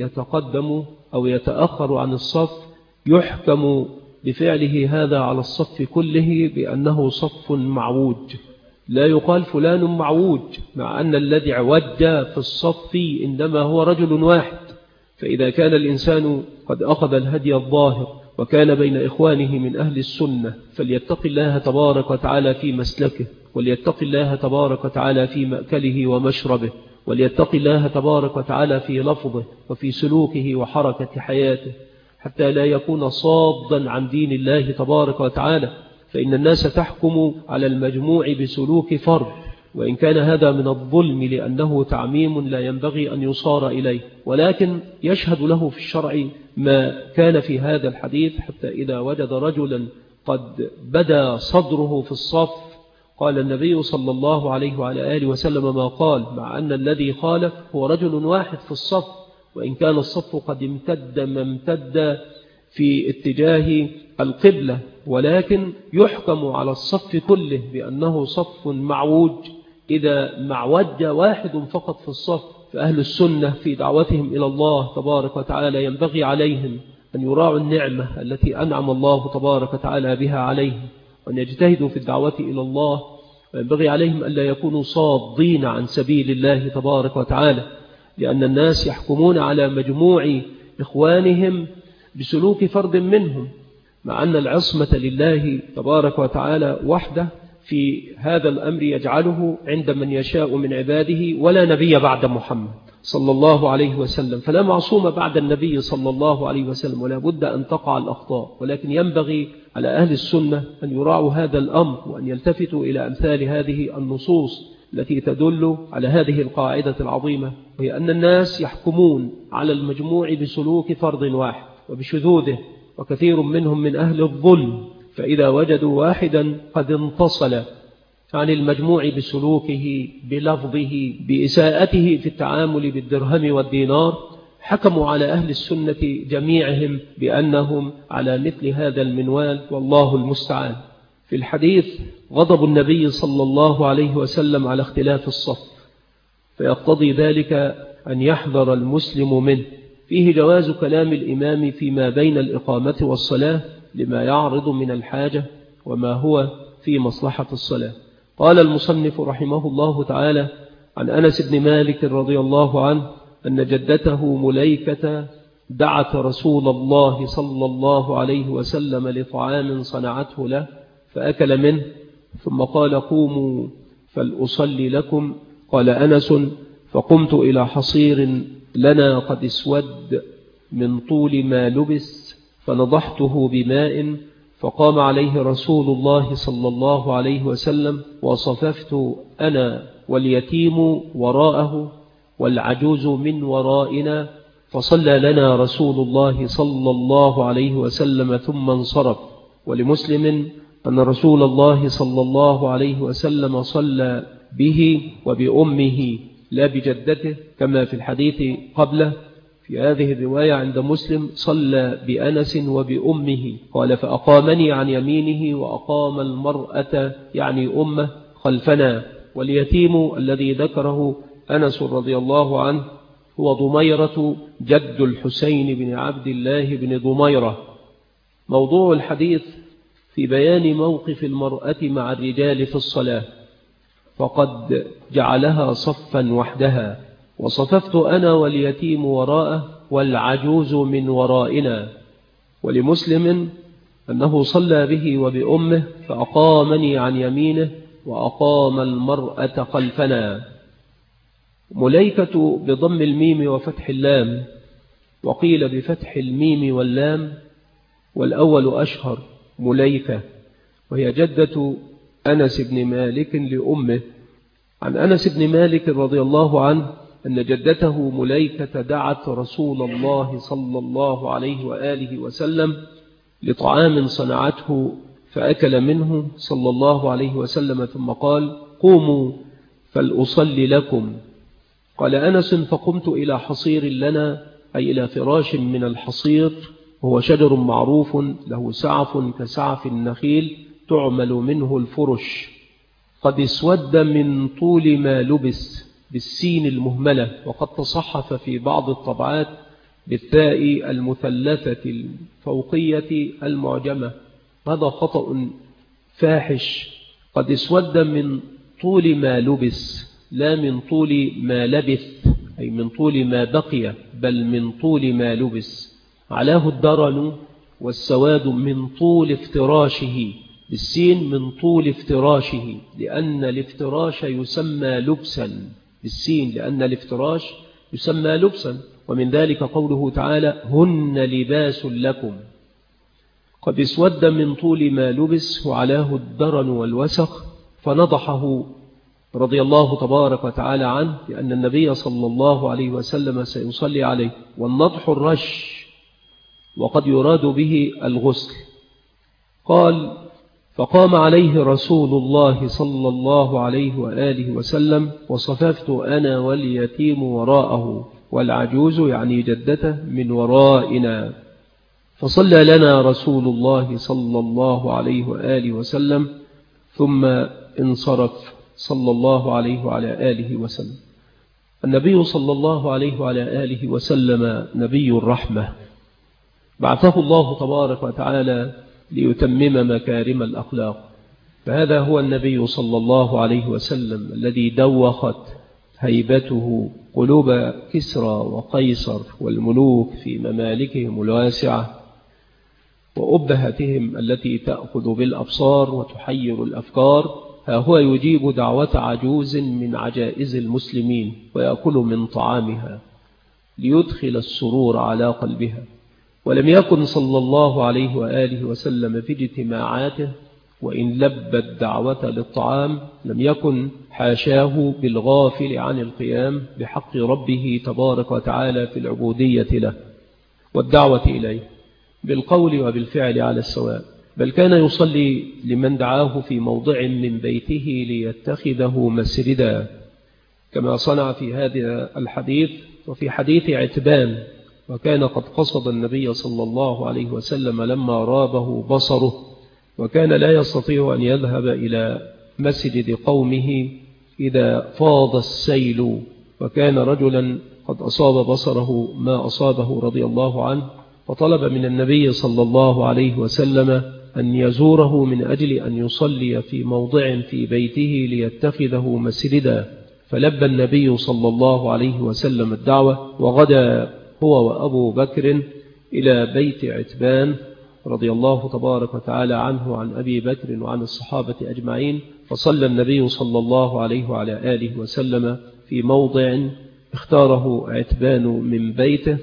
يتقدم أو يتأخر عن الصف يحكم بفعله هذا على الصف كله بأنه صف معوج، لا يقال فلان معوج، مع أن الذي عوج في الصف إنما هو رجل واحد. فإذا كان الإنسان قد أخذ الهدي الظاهر وكان بين إخوانه من أهل السنة فليتق الله تبارك وتعالى في مسلكه، وليتق الله تبارك وتعالى في مأكله ومشربه، وليتق الله تبارك وتعالى في لفظه وفي سلوكه وحركة حياته، حتى لا يكون صادا عن دين الله تبارك وتعالى، فإن الناس تحكم على المجموع بسلوك فرد، وإن كان هذا من الظلم لأنه تعميم لا ينبغي أن يصار إليه، ولكن يشهد له في الشرع ما كان في هذا الحديث. حتى إذا وجد رجلا قد بدا صدره في الصف قال النبي صلى الله عليه وعلى آله وسلم ما قال، مع أن الذي خالف هو رجل واحد في الصف، وإن كان الصف قد امتد في اتجاه القبلة، ولكن يحكم على الصف كله بأنه صف معوج إذا معوج واحد فقط في الصف. فأهل السنة في دعوتهم إلى الله تبارك وتعالى ينبغي عليهم أن يراعوا النعمة التي أنعم الله تبارك وتعالى بها عليهم، وأن يجتهدوا في الدعوة إلى الله، وينبغي عليهم أن لا يكونوا صادين عن سبيل الله تبارك وتعالى، لأن الناس يحكمون على مجموع إخوانهم بسلوك فرد منهم، مع أن العصمة لله تبارك وتعالى وحده في هذا الأمر يجعله عند من يشاء من عباده، ولا نبي بعد محمد صلى الله عليه وسلم، فلا معصوم بعد النبي صلى الله عليه وسلم، ولا بد أن تقع الأخطاء، ولكن ينبغي على أهل السنة أن يراعوا هذا الأمر، وأن يلتفتوا إلى أمثال هذه النصوص التي تدل على هذه القاعدة العظيمة، وهي أن الناس يحكمون على المجموع بسلوك فرد واحد وبشذوذه، وكثير منهم من أهل الظلم، فإذا وجدوا واحدا قد انفصل عن المجموع بسلوكه بلفظه بإساءته في التعامل بالدرهم والدينار، حكموا على أهل السنة جميعهم بأنهم على مثل هذا المنوال، والله المستعان. في الحديث غضب النبي صلى الله عليه وسلم على اختلاف الصف، فيقتضي ذلك أن يحذر المسلم منه. فيه جواز كلام الإمام فيما بين الإقامة والصلاة لما يعرض من الحاجة وما هو في مصلحة الصلاة. قال المصنف رحمه الله تعالى عن أنس بن مالك رضي الله عنه أن جدته مليكة دعت رسول الله صلى الله عليه وسلم لطعام صنعته له فأكل منه، ثم قال قوموا فلأصلي لكم. قال أنس فقمت إلى حصير لنا قد اسود من طول ما لبس فنضحته بماء، فقام عليه رسول الله صلى الله عليه وسلم، وصففت أنا واليتيم وراءه والعجوز من ورائنا، فصلى لنا رسول الله صلى الله عليه وسلم ثم انصرف. ولمسلم أن رسول الله صلى الله عليه وسلم صلى به وبأمه لا بجدته كما في الحديث قبله. في هذه الرواية عند مسلم صلى بأنس وبأمه، قال فأقامني عن يمينه وأقام المرأة يعني أمه خلفنا. واليتيم الذي ذكره أنس رضي الله عنه هو ضميرة جد الحسين بن عبد الله بن ضميرة. موضوع الحديث في بيان موقف المرأة مع الرجال في الصلاة، فقد جعلها صفا وحدها، وصففت أنا واليتيم وراءه والعجوز من ورائنا. ولمسلم أنه صلى به وبأمه فأقامني عن يمينه وأقام المرأة خلفنا. مليكة بضم الميم وفتح اللام، وقيل بفتح الميم واللام، والأول أشهر مليكة، وهي جدة أنس بن مالك لأمه. عن أنس بن مالك رضي الله عنه أن جدته مليكة دعت رسول الله صلى الله عليه وآله وسلم لطعام صنعته فأكل منه صلى الله عليه وسلم، ثم قال قوموا فلأصلي لكم. قال أنس فقمت إلى حصير لنا، أي إلى فراش من الحصير، وهو شجر معروف له سعف كسعف النخيل تعمل منه الفرش، قد اسود من طول ما لبس بالسين المهملة، وقد تصحف في بعض الطبعات بالثاء المثلثة الفوقية المعجمة، هذا خطأ فاحش. قد اسود من طول ما لبس لا من طول ما لبث، أي من طول ما بقي، بل من طول ما لبس. علاه الدرن والسواد من طول افتراشه، بالسين من طول افتراشه، لأن الافتراش يسمى لبسا، بالسين لأن الافتراش يسمى لبسا، ومن ذلك قوله تعالى هن لباس لكم. قد اسود من طول ما لبس وعلاه الدرن والوسخ، فنضحه رضي الله تبارك وتعالى عنه لأن النبي صلى الله عليه وسلم سيصلي عليه. والنضح الرش، وقد يراد به الغسل. قال فقام عليه رسول الله صلى الله عليه وآله وسلم وصففت أنا واليتيم وراءه والعجوز يعني جدته من ورائنا، فصلى لنا رسول الله صلى الله عليه وآله وسلم ثم انصرف صلى الله عليه وعلى آله وسلم. النبي صلى الله عليه وعلى آله وسلم نبي الرحمة، بعثه الله تبارك وتعالى ليتمم مكارم الأخلاق، فهذا هو النبي صلى الله عليه وسلم الذي دوخت هيبته قلوب كسرى وقيصر والملوك في ممالكهم الواسعة وأبهتهم التي تأخذ بالأبصار وتحير الأفكار. ها هو يجيب دعوة عجوز من عجائز المسلمين ويأكل من طعامها ليدخل السرور على قلبها. ولم يكن صلى الله عليه وآله وسلم في اجتماعاته وإن لبى الدعوة للطعام لم يكن حاشاه بالغافل عن القيام بحق ربه تبارك وتعالى في العبودية له والدعوة إليه بالقول وبالفعل على السواء، بل كان يصلي لمن دعاه في موضع من بيته ليتخذه مسجدا، كما صنع في هذا الحديث وفي حديث عتبان. وكان قد قصد النبي صلى الله عليه وسلم لما رابه بصره وكان لا يستطيع أن يذهب إلى مسجد قومه إذا فاض السيل، وكان رجلا قد أصاب بصره ما أصابه رضي الله عنه، فطلب من النبي صلى الله عليه وسلم أن يزوره من أجل أن يصلي في موضع في بيته ليتخذه مسجدا، فلبى النبي صلى الله عليه وسلم الدعوة، وغدا هو وأبو بكر إلى بيت عتبان رضي الله تبارك وتعالى عنه وعن أبي بكر وعن الصحابة أجمعين، فصلى النبي صلى الله عليه وعلى آله وسلم في موضع اختاره عتبان من بيته،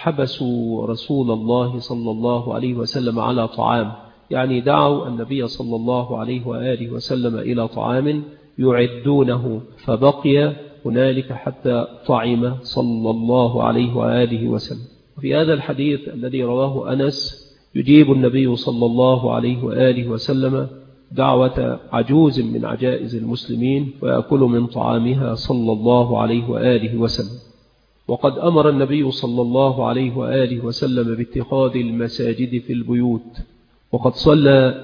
وحبسوا رسول الله صلى الله عليه وسلم على طعام، يعني دعوا النبي صلى الله عليه وآله وسلم إلى طعام يعدونه، فبقي هنالك حتى طعم صلى الله عليه وآله وسلم. وفي هذا الحديث الذي رواه أنس يجيب النبي صلى الله عليه وآله وسلم دعوة عجوز من عجائز المسلمين ويأكل من طعامها صلى الله عليه وآله وسلم. وقد أمر النبي صلى الله عليه وآله وسلم باتخاذ المساجد في البيوت، وقد صلى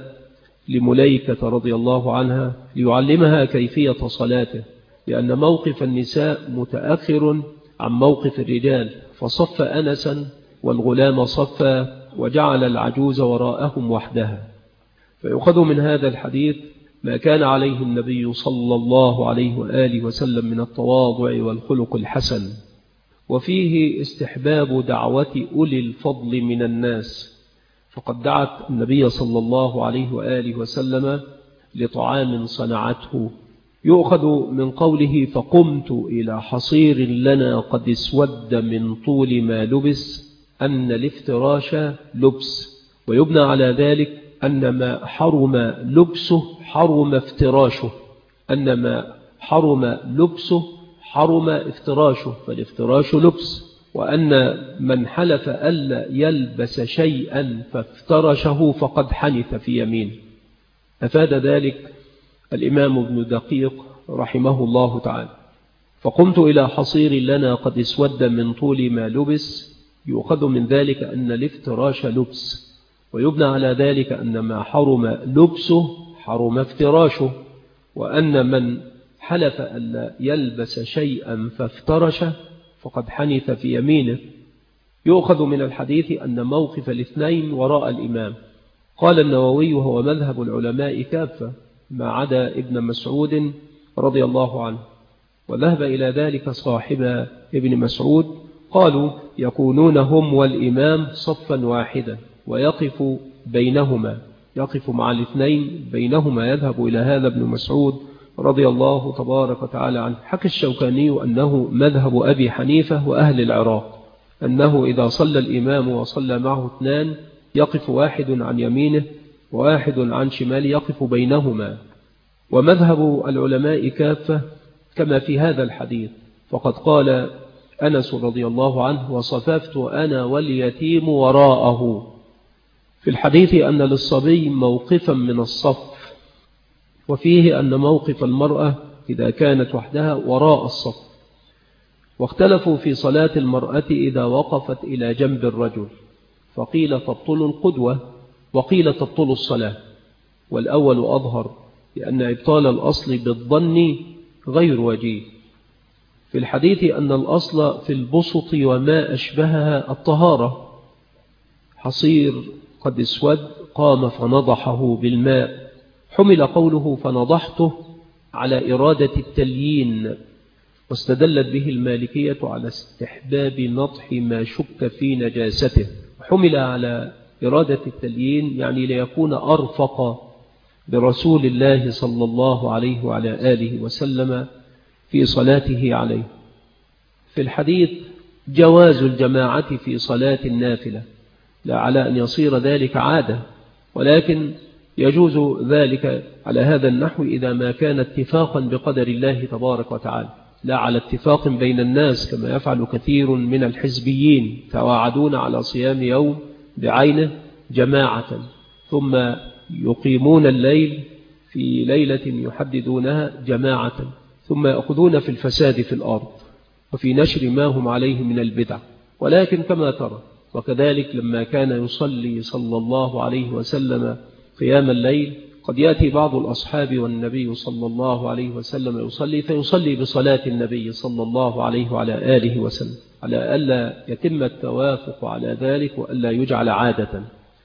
لمليكة رضي الله عنها ليعلمها كيفية صلاته، لأن موقف النساء متأخر عن موقف الرجال، فصف أنسا والغلام صفا وجعل العجوز وراءهم وحدها. فيؤخذ من هذا الحديث ما كان عليه النبي صلى الله عليه وآله وسلم من التواضع والخلق الحسن، وفيه استحباب دعوة أولي الفضل من الناس، فقد دعت النبي صلى الله عليه وآله وسلم لطعام صنعته. يؤخذ من قوله فقمت إلى حصير لنا قد اسود من طول ما لبس أن الافتراش لبس، ويبنى على ذلك أن ما حرم لبسه حرم افتراشه، أن ما حرم لبسه حرم افتراشه، فالافتراش لبس، وأن من حلف ألا يلبس شيئا فافترشه فقد حنث في يمين. أفاد ذلك الإمام ابن دقيق رحمه الله تعالى. فقمت إلى حصير لنا قد اسود من طول ما لبس، يؤخذ من ذلك أن الافتراش لبس، ويبنى على ذلك أن ما حرم لبسه حرم افتراشه، وأن من حلف ألا يلبس شيئا فافترشه فقد حنث في يمينه. يؤخذ من الحديث أن موقف الاثنين وراء الإمام. قال النووي وهو مذهب العلماء كافة ما عدا ابن مسعود رضي الله عنه، وذهب إلى ذلك صاحب ابن مسعود، قالوا يكونون هم والإمام صفا واحدا ويقف بينهما، يقف مع الاثنين بينهما، يذهب إلى هذا ابن مسعود رضي الله تبارك وتعالى عنه. حكى الشوكاني أنه مذهب أبي حنيفة وأهل العراق، أنه إذا صلى الإمام وصلى معه 2 يقف واحد عن يمينه وواحد عن شماله يقف بينهما. ومذهب العلماء كافة كما في هذا الحديث، فقد قال أنس رضي الله عنه: وصففت أنا واليتيم وراءه. في الحديث أن للصبي موقفا من الصف، وفيه أن موقف المرأة إذا كانت وحدها وراء الصف. واختلفوا في صلاة المرأة إذا وقفت إلى جنب الرجل، فقيل تبطل القدوة وقيل تبطل الصلاة، والأول أظهر لأن إبطال الأصل بالظن غير وجيه. في الحديث أن الأصل في البسط وما أشبهها الطهارة. حصير قد اسود قام فنضحه بالماء، حمل قوله فنضحته على إرادة التليين، واستدلت به المالكية على استحباب نضح ما شك في نجاسته، حمل على إرادة التليين يعني ليكون أرفق برسول الله صلى الله عليه وعلى آله وسلم في صلاته عليه. في الحديث جواز الجماعة في صلاة النافلة، لا على أن يصير ذلك عادة، ولكن يجوز ذلك على هذا النحو إذا ما كان اتفاقا بقدر الله تبارك وتعالى، لا على اتفاق بين الناس كما يفعل كثير من الحزبيين، تواعدون على صيام يوم بعينه جماعة ثم يقيمون الليل في ليلة يحددونها جماعة، ثم يأخذون في الفساد في الأرض وفي نشر ما هم عليه من البدع. ولكن كما ترى، وكذلك لما كان يصلي صلى الله عليه وسلم قيام الليل، قد يأتي بعض الأصحاب والنبي صلى الله عليه وسلم يصلي فيصلي بصلاة النبي صلى الله عليه وعلى آله وسلم، على ألا يتم التوافق على ذلك وألا يجعل عادة.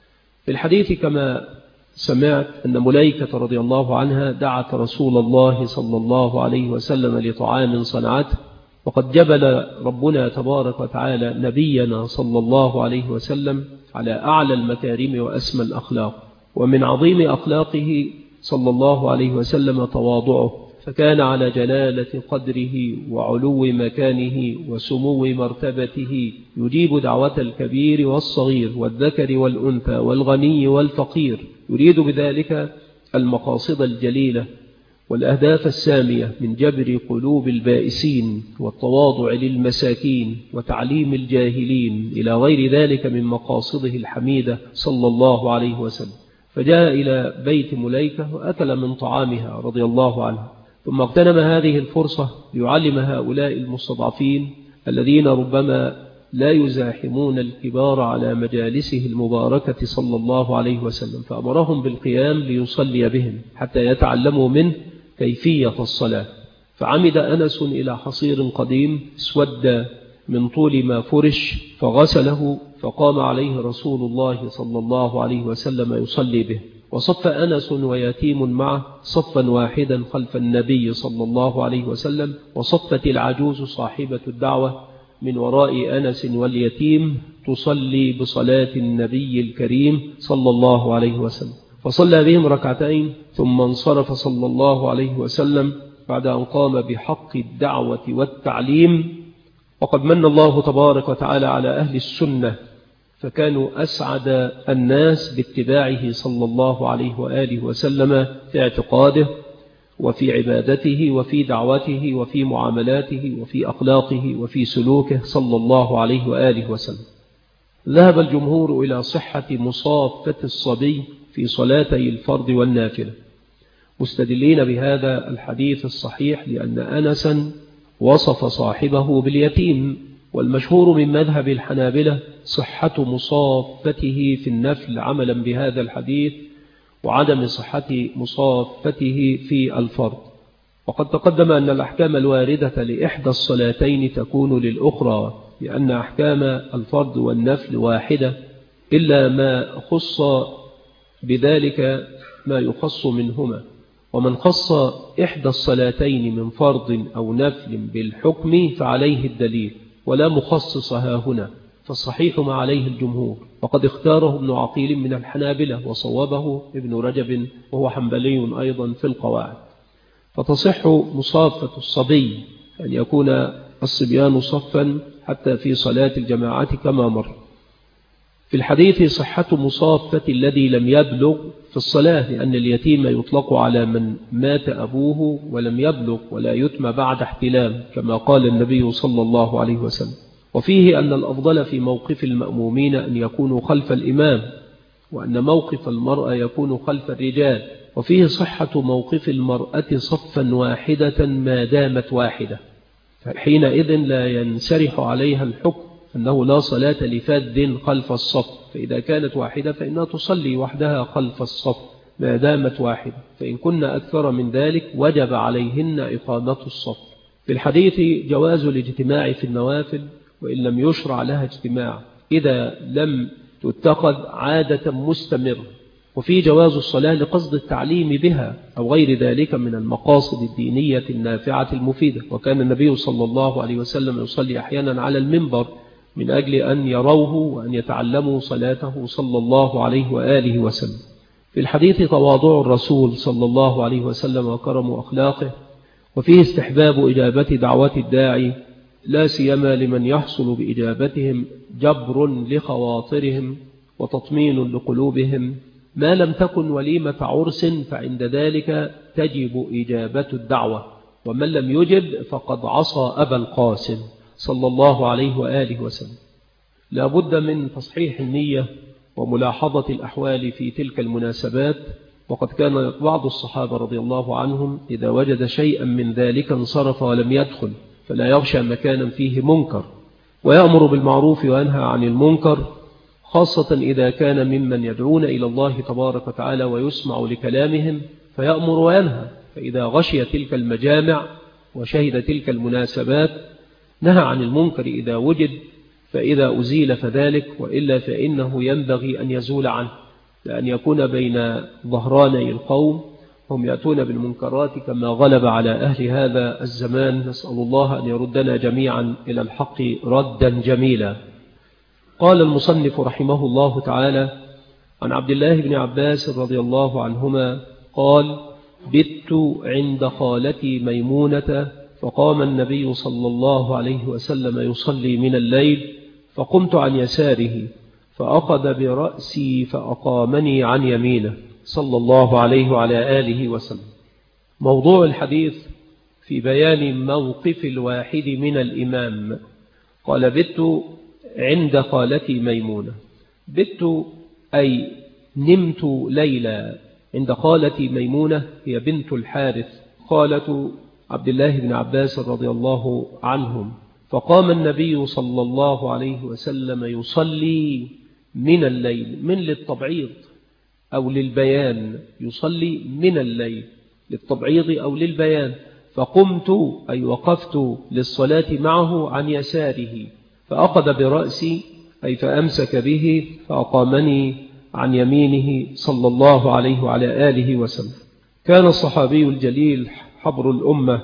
في الحديث كما سمعت أن مليكة رضي الله عنها دعت رسول الله صلى الله عليه وسلم لطعام صنعته، وقد جبل ربنا تبارك وتعالى نبينا صلى الله عليه وسلم على أعلى المكارم وأسمى الأخلاق، ومن عظيم أخلاقه صلى الله عليه وسلم تواضعه، فكان على جلالة قدره وعلو مكانه وسمو مرتبته يجيب دعوة الكبير والصغير والذكر والأنثى والغني والفقير، يريد بذلك المقاصد الجليلة والأهداف السامية من جبر قلوب البائسين والتواضع للمساكين وتعليم الجاهلين إلى غير ذلك من مقاصده الحميدة صلى الله عليه وسلم. فجاء إلى بيت مليكة وأكل من طعامها رضي الله عنه، ثم اغتنم هذه الفرصة ليعلم هؤلاء المستضعفين الذين ربما لا يزاحمون الكبار على مجالسه المباركة صلى الله عليه وسلم، فأمرهم بالقيام ليصلي بهم حتى يتعلموا منه كيفية الصلاة. فعمد أنس إلى حصير قديم اسود من طول ما فرش فغسله، فقام عليه رسول الله صلى الله عليه وسلم يصلي به، وصف أنس ويتيم معه صفا واحدا خلف النبي صلى الله عليه وسلم، وصفت العجوز صاحبة الدعوة من وراء أنس واليتيم تصلي بصلاة النبي الكريم صلى الله عليه وسلم، فصلى بهم ركعتين ثم انصرف صلى الله عليه وسلم بعد أن قام بحق الدعوة والتعليم. وقد من الله تبارك وتعالى على أهل السنة، فكانوا أسعد الناس باتباعه صلى الله عليه وآله وسلم في اعتقاده وفي عبادته وفي دعوته وفي معاملاته وفي أخلاقه وفي سلوكه صلى الله عليه وآله وسلم. ذهب الجمهور إلى صحة مصافة الصبي في صلاتي الفرض والنافلة، مستدلين بهذا الحديث الصحيح لأن أنسا وصف صاحبه باليتيم، والمشهور من مذهب الحنابلة صحة مصافته في النفل عملا بهذا الحديث، وعدم صحة مصافته في الفرض. وقد تقدم أن الأحكام الواردة لإحدى الصلاتين تكون للأخرى، لأن أحكام الفرض والنفل واحدة، إلا ما خص بذلك ما يخص منهما. ومن خص إحدى الصلاتين من فرض أو نفل بالحكم فعليه الدليل، ولا مخصص هنا، فالصحيح ما عليه الجمهور، وقد اختاره ابن عقيل من الحنابلة وصوبه ابن رجب وهو حنبلي أيضا في القواعد. فتصح مصافة الصبي أن يكون الصبيان صفا حتى في صلاة الجماعة كما مر. في الحديث صحة مصافة الذي لم يبلغ في الصلاة، لأن اليتيم يطلق على من مات أبوه ولم يبلغ ولا يتم بعد احتلام كما قال النبي صلى الله عليه وسلم. وفيه أن الأفضل في موقف المأمومين أن يكونوا خلف الإمام، وأن موقف المرأة يكون خلف الرجال. وفيه صحة موقف المرأة صفا واحدة ما دامت واحدة، فحينئذ لا ينسرح عليها الحكم أنه لا صلاة لفذ خلف الصف، فإذا كانت واحدة فإنها تصلي وحدها خلف الصف ما دامت واحدة، فإن كنا أكثر من ذلك وجب عليهن إقامة الصف. في الحديث جواز الاجتماع في النوافل وإن لم يشرع لها اجتماع إذا لم تتخذ عادة مستمرة، وفي جواز الصلاة لقصد التعليم بها أو غير ذلك من المقاصد الدينية النافعة المفيدة. وكان النبي صلى الله عليه وسلم يصلي أحيانا على المنبر من أجل أن يروه وأن يتعلموا صلاته صلى الله عليه وآله وسلم. في الحديث تواضع الرسول صلى الله عليه وسلم وكرم أخلاقه، وفيه استحباب إجابة دعوة الداعي لا سيما لمن يحصل بإجابتهم جبر لخواطرهم وتطمين لقلوبهم، ما لم تكن وليمة عرس فعند ذلك تجب إجابة الدعوة، ومن لم يجب فقد عصى أبا القاسم صلى الله عليه وآله وسلم. لا بد من تصحيح النية وملاحظة الأحوال في تلك المناسبات، وقد كان بعض الصحابة رضي الله عنهم إذا وجد شيئا من ذلك انصرف ولم يدخل، فلا يغشى مكانا فيه منكر، ويأمر بالمعروف وينهى عن المنكر، خاصة إذا كان ممن يدعون إلى الله تبارك وتعالى ويسمع لكلامهم فيأمر وينهى. فإذا غشي تلك المجامع وشهد تلك المناسبات نهى عن المنكر إذا وجد، فإذا أزيل فذلك، وإلا فإنه ينبغي أن يزول عنه، لأن يكون بين ظهراني القوم هم يأتون بالمنكرات كما غلب على أهل هذا الزمان. نسأل الله أن يردنا جميعا إلى الحق ردا جميلا. قال المصنف رحمه الله تعالى عن عبد الله بن عباس رضي الله عنهما قال: بت عند خالتي ميمونة فقام النبي صلى الله عليه وسلم يصلي من الليل، فقمت عن يساره فأخذ برأسي فأقامني عن يمينه صلى الله عليه وعلى آله وسلم. موضوع الحديث في بيان موقف الواحد من الإمام. قال: بت عند خالتي ميمونة. بت أي نمت ليلة عند خالتي ميمونة، هي بنت الحارث خالة عبد الله بن عباس رضي الله عنهم. فقام النبي صلى الله عليه وسلم يصلي من الليل، من للتبعيض أو للبيان، يصلي من الليل للتبعيض أو للبيان. فقمت أي وقفت للصلاة معه عن يساره، فأخذ برأسي أي فأمسك به فأقامني عن يمينه صلى الله عليه وعلى آله وسلم. كان الصحابي الجليل حبر الأمة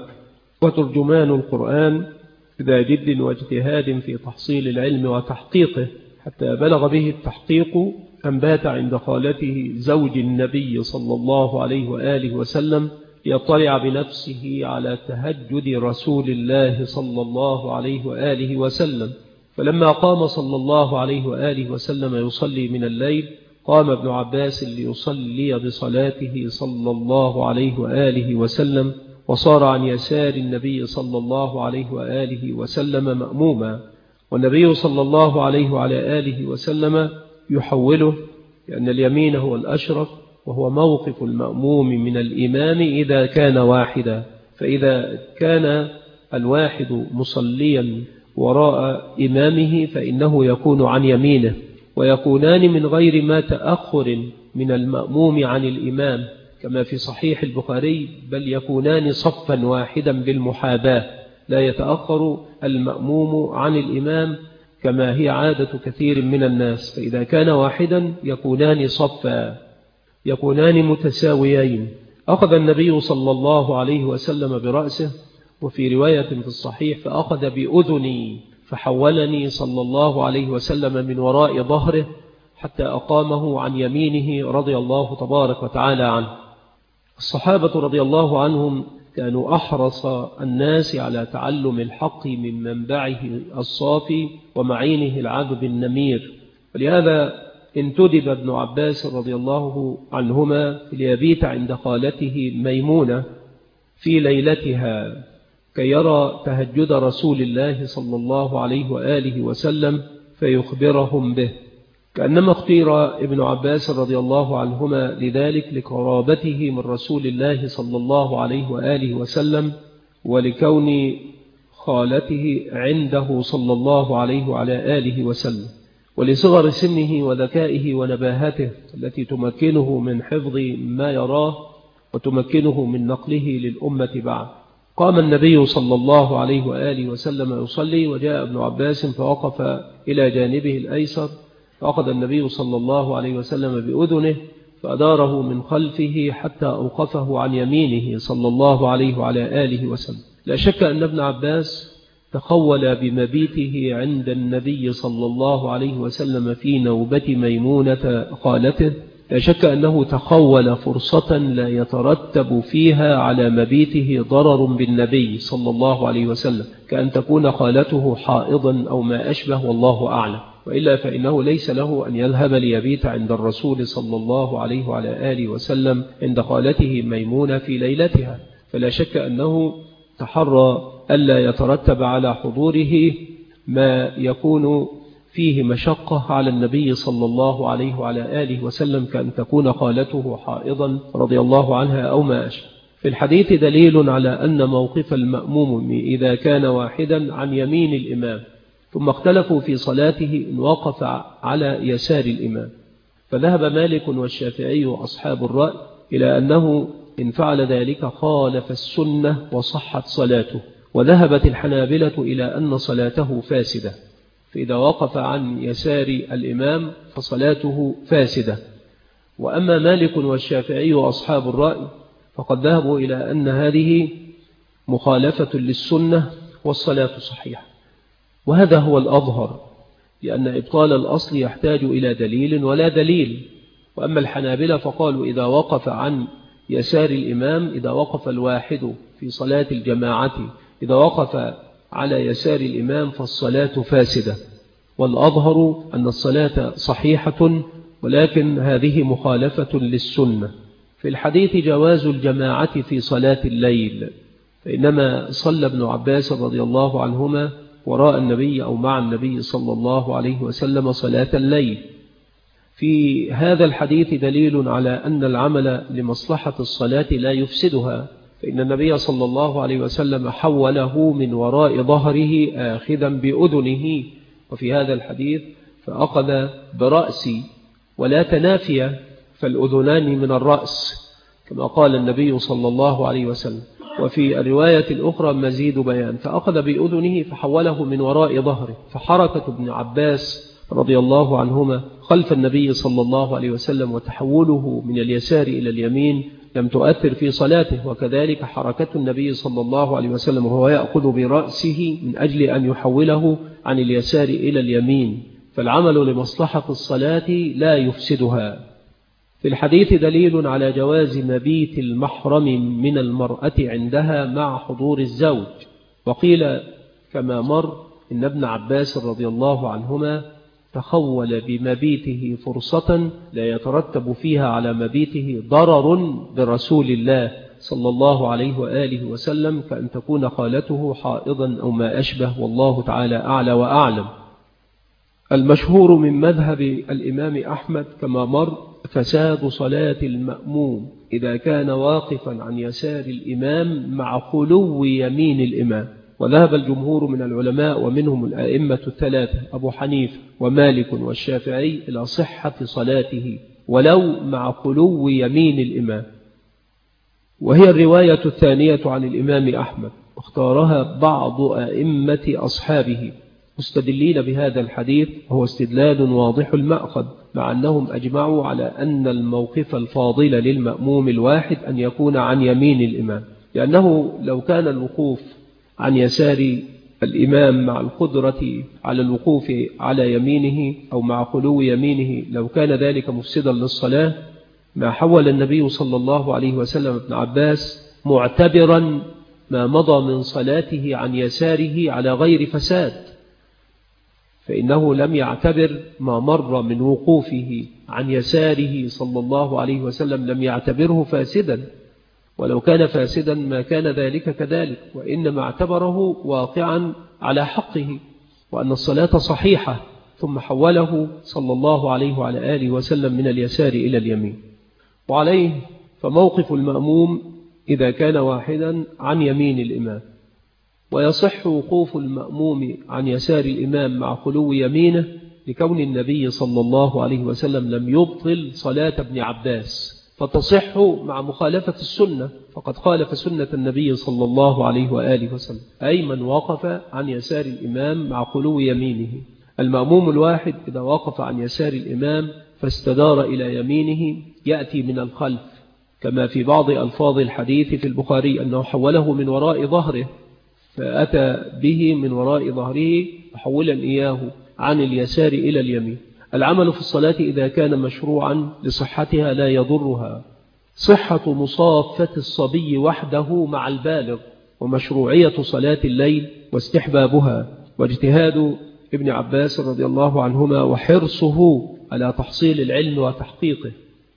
وترجمان القرآن ذا جد واجتهاد في تحصيل العلم وتحقيقه، حتى بلغ به التحقيق أن بات عند خالته زوج النبي صلى الله عليه وآله وسلم يطلع بنفسه على تهجد رسول الله صلى الله عليه وآله وسلم. فلما قام صلى الله عليه وآله وسلم يصلي من الليل، قام ابن عباس ليصلي بصلاته صلى الله عليه وآله وسلم، وصار عن يسار النبي صلى الله عليه وآله وسلم مأموما، والنبي صلى الله عليه وعلى آله وسلم يحوله، لأن اليمين هو الأشرف، وهو موقف المأموم من الإمام إذا كان واحدا. فإذا كان الواحد مصليا وراء إمامه فإنه يكون عن يمينه، ويكونان من غير ما تأخر من المأموم عن الإمام كما في صحيح البخاري، بل يكونان صفا واحدا بالمحاباة، لا يتأخر المأموم عن الإمام كما هي عادة كثير من الناس. فإذا كان واحدا يكونان صفا، يكونان متساويين. أخذ النبي صلى الله عليه وسلم برأسه، وفي رواية في الصحيح فأخذ بأذني فحولني صلى الله عليه وسلم من وراء ظهره حتى أقامه عن يمينه رضي الله تبارك وتعالى عنه. الصحابة رضي الله عنهم كانوا أحرص الناس على تعلم الحق من منبعه الصافي ومعينه العذب النمير. ولهذا انتدب ابن عباس رضي الله عنهما ليبيت عند خالته ميمونة في ليلتها كي يرى تهجد رسول الله صلى الله عليه وآله وسلم فيخبرهم به، كأنما اختير ابن عباس رضي الله عنهما لذلك لقرابته من رسول الله صلى الله عليه وآله وسلم، ولكون خالته عنده صلى الله عليه وعلى آله وسلم، ولصغر سنه وذكائه ونباهته التي تمكنه من حفظ ما يراه وتمكنه من نقله للأمة بعد. قام النبي صلى الله عليه وآله وسلم يصلي، وجاء ابن عباس فوقف إلى جانبه الأيسر، فأخذ النبي صلى الله عليه وسلم بأذنه فأداره من خلفه حتى أوقفه عن يمينه صلى الله عليه وعلى آله وسلم. لا شك أن ابن عباس تخول بمبيته عند النبي صلى الله عليه وسلم في نوبة ميمونة خالته، لا شك أنه تخول فرصة لا يترتب فيها على مبيته ضرر بالنبي صلى الله عليه وسلم، كأن تكون خالته حائضا أو ما أشبه، والله أعلم. وإلا فإنه ليس له أن يذهب ليبيت عند الرسول صلى الله عليه وعلى آله وسلم عند خالته ميمونة في ليلتها، فلا شك أنه تحرى ألا يترتب على حضوره ما يكون فيه مشقة على النبي صلى الله عليه وعلى آله وسلم، كأن تكون خالته حائضا رضي الله عنها أو ما أشبه. في الحديث دليل على أن موقف المأموم إذا كان واحدا عن يمين الإمام، ثم اختلفوا في صلاته إن وقف على يسار الإمام، فذهب مالك والشافعي وأصحاب الرأي إلى أنه إن فعل ذلك خالف السنة وصحت صلاته، وذهبت الحنابلة إلى أن صلاته فاسدة، فإذا وقف عن يسار الإمام فصلاته فاسدة. وأما مالك والشافعي وأصحاب الرأي فقد ذهبوا إلى أن هذه مخالفة للسنة والصلاة صحيحة، وهذا هو الأظهر، لأن إبطال الأصل يحتاج إلى دليل ولا دليل. وأما الحنابلة فقالوا إذا وقف عن يسار الإمام، إذا وقف الواحد في صلاة الجماعة إذا وقف على يسار الإمام فالصلاة فاسدة، والأظهر أن الصلاة صحيحة، ولكن هذه مخالفة للسنة. في الحديث جواز الجماعة في صلاة الليل، فإنما صلى ابن عباس رضي الله عنهما وراء النبي أو مع النبي صلى الله عليه وسلم صلاة الليل. في هذا الحديث دليل على أن العمل لمصلحة الصلاة لا يفسدها، فإن النبي صلى الله عليه وسلم حوله من وراء ظهره آخذا بأذنه، وفي هذا الحديث فأخذ برأسي ولا تنافية، فالأذنان من الرأس كما قال النبي صلى الله عليه وسلم. وفي الرواية الأخرى مزيد بيان، فأخذ بأذنه فحوله من وراء ظهره، فحركة ابن عباس رضي الله عنهما خلف النبي صلى الله عليه وسلم وتحوله من اليسار إلى اليمين لم تؤثر في صلاته، وكذلك حركة النبي صلى الله عليه وسلم وهو يأخذ برأسه من أجل أن يحوله عن اليسار إلى اليمين، فالعمل لمصلحة الصلاة لا يفسدها. في الحديث دليل على جواز مبيت المحرم من المرأة عندها مع حضور الزوج، وقيل كما مر إن ابن عباس رضي الله عنهما تخول بمبيته فرصة لا يترتب فيها على مبيته ضرر برسول الله صلى الله عليه وآله وسلم، كأن تكون خالته حائضا أو ما أشبه، والله تعالى أعلى وأعلم. المشهور من مذهب الإمام أحمد كما مر فساد صلاة المأموم إذا كان واقفا عن يسار الإمام مع خلو يمين الإمام، وذهب الجمهور من العلماء ومنهم الأئمة الثلاثة أبو حنيفة ومالك والشافعي إلى صحة صلاته ولو مع خلو يمين الإمام. وهي الرواية الثانية عن الإمام أحمد، واختارها بعض أئمة أصحابه مستدلين بهذا الحديث، وهو استدلال واضح المأخذ، مع أنهم أجمعوا على أن الموقف الفاضل للمأموم الواحد أن يكون عن يمين الإمام، لأنه لو كان الوقوف عن يسار الإمام مع القدرة على الوقوف على يمينه أو مع خلو يمينه، لو كان ذلك مفسدا للصلاة ما حول النبي صلى الله عليه وسلم ابن عباس معتبرا ما مضى من صلاته عن يساره على غير فساد، فإنه لم يعتبر ما مر من وقوفه عن يساره صلى الله عليه وسلم، لم يعتبره فاسدا، ولو كان فاسدا ما كان ذلك كذلك، وإنما اعتبره واقعا على حقه وأن الصلاة صحيحة، ثم حوله صلى الله عليه وعلى آله وسلم من اليسار إلى اليمين. وعليه فموقف المأموم إذا كان واحدا عن يمين الإمام، ويصح وقوف المأموم عن يسار الإمام مع خلو يمينه لكون النبي صلى الله عليه وسلم لم يبطل صلاة ابن عباس، فتصح مع مخالفة السنة، فقد خالف سنة النبي صلى الله عليه وآله وسلم، أي من وقف عن يسار الإمام مع خلو يمينه. المأموم الواحد إذا وقف عن يسار الإمام فاستدار إلى يمينه يأتي من الخلف، كما في بعض ألفاظ الحديث في البخاري أنه حوله من وراء ظهره، فأتى به من وراء ظهره حولا إياه عن اليسار إلى اليمين. العمل في الصلاة إذا كان مشروعا لصحتها لا يضرها، صحة مصافة الصبي وحده مع البالغ، ومشروعية صلاة الليل واستحبابها، واجتهاد ابن عباس رضي الله عنهما وحرصه على تحصيل العلم وتحقيقه.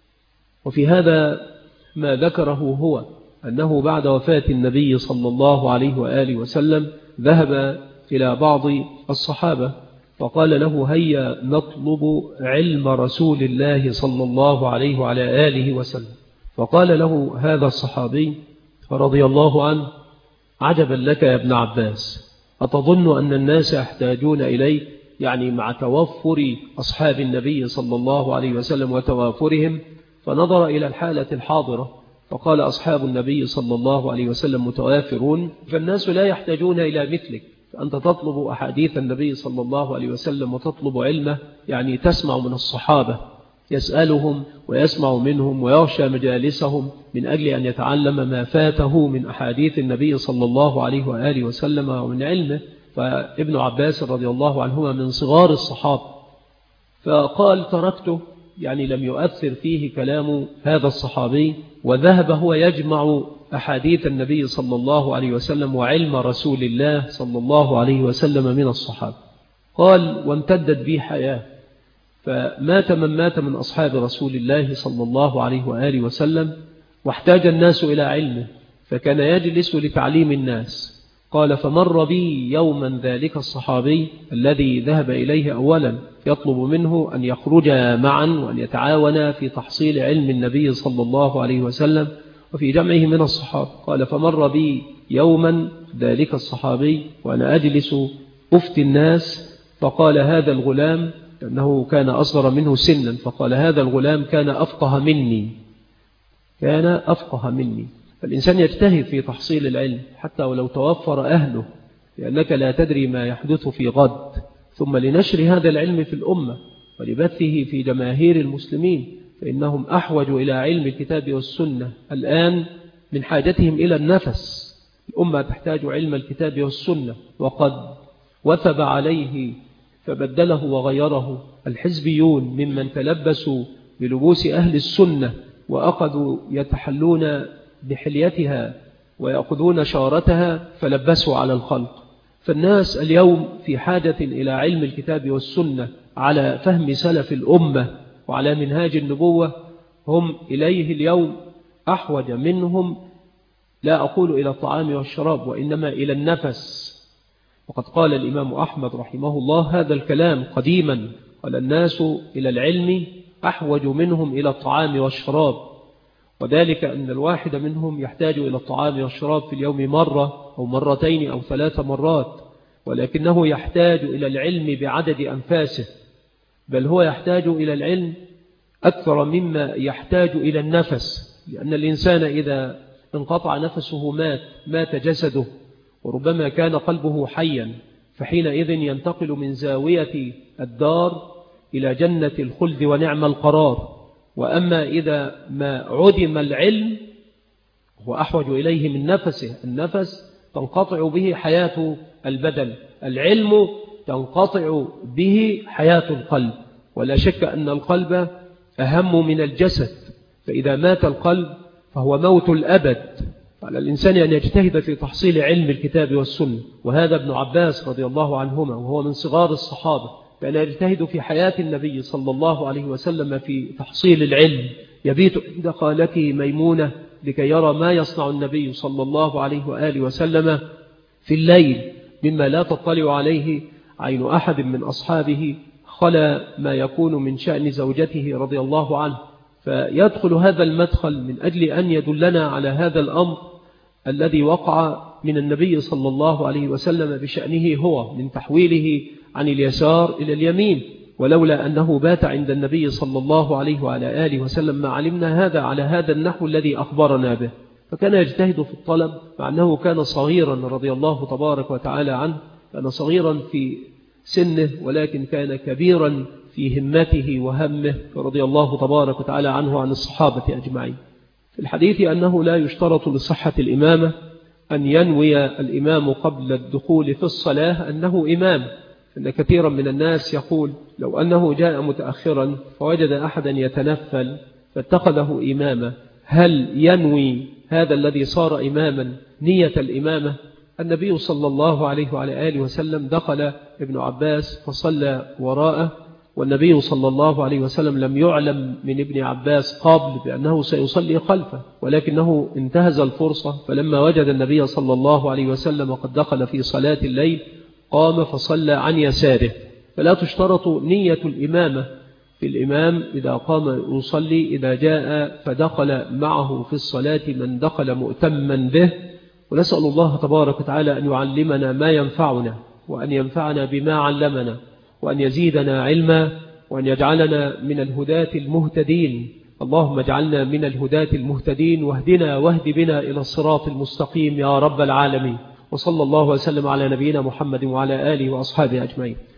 وفي هذا ما ذكره هو أنه بعد وفاة النبي صلى الله عليه وآله وسلم ذهب إلى بعض الصحابة فقال له: هيا نطلب علم رسول الله صلى الله عليه وعلى آله وسلم. فقال له هذا الصحابي رضي الله عنه: عجبا لك يا ابن عباس، أتظن أن الناس يحتاجون إليك؟ يعني مع توفر أصحاب النبي صلى الله عليه وسلم وتوافرهم. فنظر إلى الحالة الحاضرة فقال: أصحاب النبي صلى الله عليه وسلم متوافرون، فالناس لا يحتاجون إلى مثلك، فأنت تطلب أحاديث النبي صلى الله عليه وسلم وتطلب علمه، يعني تسمع من الصحابة، يسألهم ويسمع منهم ويغشى مجالسهم من أجل أن يتعلم ما فاته من أحاديث النبي صلى الله عليه وآله وسلم ومن علمه. فابن عباس رضي الله عنهما من صغار الصحابة، فقال: تركته، يعني لم يؤثر فيه كلام هذا الصحابي، وذهب هو يجمع أحاديث النبي صلى الله عليه وسلم وعلم رسول الله صلى الله عليه وسلم من الصحابة. قال: وامتدت بي حياة، فمات من مات من أصحاب رسول الله صلى الله عليه وآله وسلم، واحتاج الناس إلى علمه، فكان يجلس لتعليم الناس. قال: فمر بي يوما ذلك الصحابي الذي ذهب إليه أولا يطلب منه أن يخرجا معا وأن يتعاونا في تحصيل علم النبي صلى الله عليه وسلم وفي جمعه من الصحابة. قال: فمر بي يوما ذلك الصحابي وأنا أجلس أفتي الناس، فقال: هذا الغلام، لأنه كان أصغر منه سنا، فقال: هذا الغلام كان أفقه مني. فالإنسان يجتهد في تحصيل العلم حتى ولو توفر أهله، لأنك لا تدري ما يحدث في غد. ثم لنشر هذا العلم في الأمة ولبثه في جماهير المسلمين، فإنهم أحوج إلى علم الكتاب والسنة الآن من حاجتهم إلى النفس. الأمة تحتاج علم الكتاب والسنة، وقد وثب عليه فبدله وغيره الحزبيون ممن تلبسوا بلبوس أهل السنة وأخذوا يتحلون بحليتها ويأخذون شارتها فلبسوا على الخلق. فالناس اليوم في حاجة إلى علم الكتاب والسنة على فهم سلف الأمة وعلى منهاج النبوة، هم إليه اليوم أحوج منهم، لا أقول إلى الطعام والشراب، وإنما إلى النفس. وقد قال الإمام أحمد رحمه الله هذا الكلام قديما، قال: الناس إلى العلم أحوج منهم إلى الطعام والشراب، وذلك أن الواحد منهم يحتاج إلى الطعام والشراب في اليوم مرة أو مرتين أو 3 مرات، ولكنه يحتاج إلى العلم بعدد أنفاسه، بل هو يحتاج إلى العلم أكثر مما يحتاج إلى النفس، لأن الإنسان إذا انقطع نفسه مات جسده، وربما كان قلبه حيا، فحينئذ ينتقل من زاوية الدار إلى جنة الخلد ونعم القرار. وأما إذا ما عدم العلم هو أحوج إليه من نفسه، النفس تنقطع به حياة البدن، العلم تنقطع به حياة القلب، ولا شك أن القلب أهم من الجسد، فإذا مات القلب فهو موت الأبد، على الإنسان أن يجتهد في تحصيل علم الكتاب والسنة. وهذا ابن عباس رضي الله عنهما وهو من صغار الصحابة كان يجتهد في حياة النبي صلى الله عليه وسلم في تحصيل العلم، يبيت عند خالته ميمونة لكي يرى ما يصنع النبي صلى الله عليه وآله وسلم في الليل مما لا تطلع عليه عين أحد من أصحابه خلا ما يكون من شأن زوجته رضي الله عنه. فيدخل هذا المدخل من أجل أن يدلنا على هذا الأمر الذي وقع من النبي صلى الله عليه وسلم بشأنه هو من تحويله عن اليسار إلى اليمين، ولولا أنه بات عند النبي صلى الله عليه وعلى آله وسلم ما علمنا هذا على هذا النحو الذي أخبرنا به. فكان يجتهد في الطلب مع أنه كان صغيرا رضي الله تبارك وتعالى عنه، كان صغيرا في سنه ولكن كان كبيرا في همته وهمه رضي الله تبارك وتعالى عنه عن الصحابة أجمعين. في الحديث أنه لا يشترط لصحة الإمامة أن ينوي الإمام قبل الدخول في الصلاة أنه إمام، إن كثيرا من الناس يقول لو أنه جاء متأخرا فوجد أحدا يتنفل فاتخذه إماما، هل ينوي هذا الذي صار إماما نية الإمامة؟ النبي صلى الله عليه وعلى آله وسلم دخل ابن عباس فصلى وراءه، والنبي صلى الله عليه وسلم لم يعلم من ابن عباس قبل بأنه سيصلي خلفه، ولكنه انتهز الفرصة فلما وجد النبي صلى الله عليه وسلم قد دخل في صلاة الليل قام فصلى عن يساره. فلا تشترط نية الإمامة في الإمام إذا قام يصلي إذا جاء فدخل معه في الصلاة من دخل مؤتما به. ونسأل الله تبارك وتعالى أن يعلمنا ما ينفعنا وأن ينفعنا بما علمنا وأن يزيدنا علما وأن يجعلنا من الهداة المهتدين. اللهم اجعلنا من الهداة المهتدين واهدنا واهد بنا إلى الصراط المستقيم يا رب العالمين. وصلى الله وسلم على نبينا محمد وعلى آله وأصحابه أجمعين.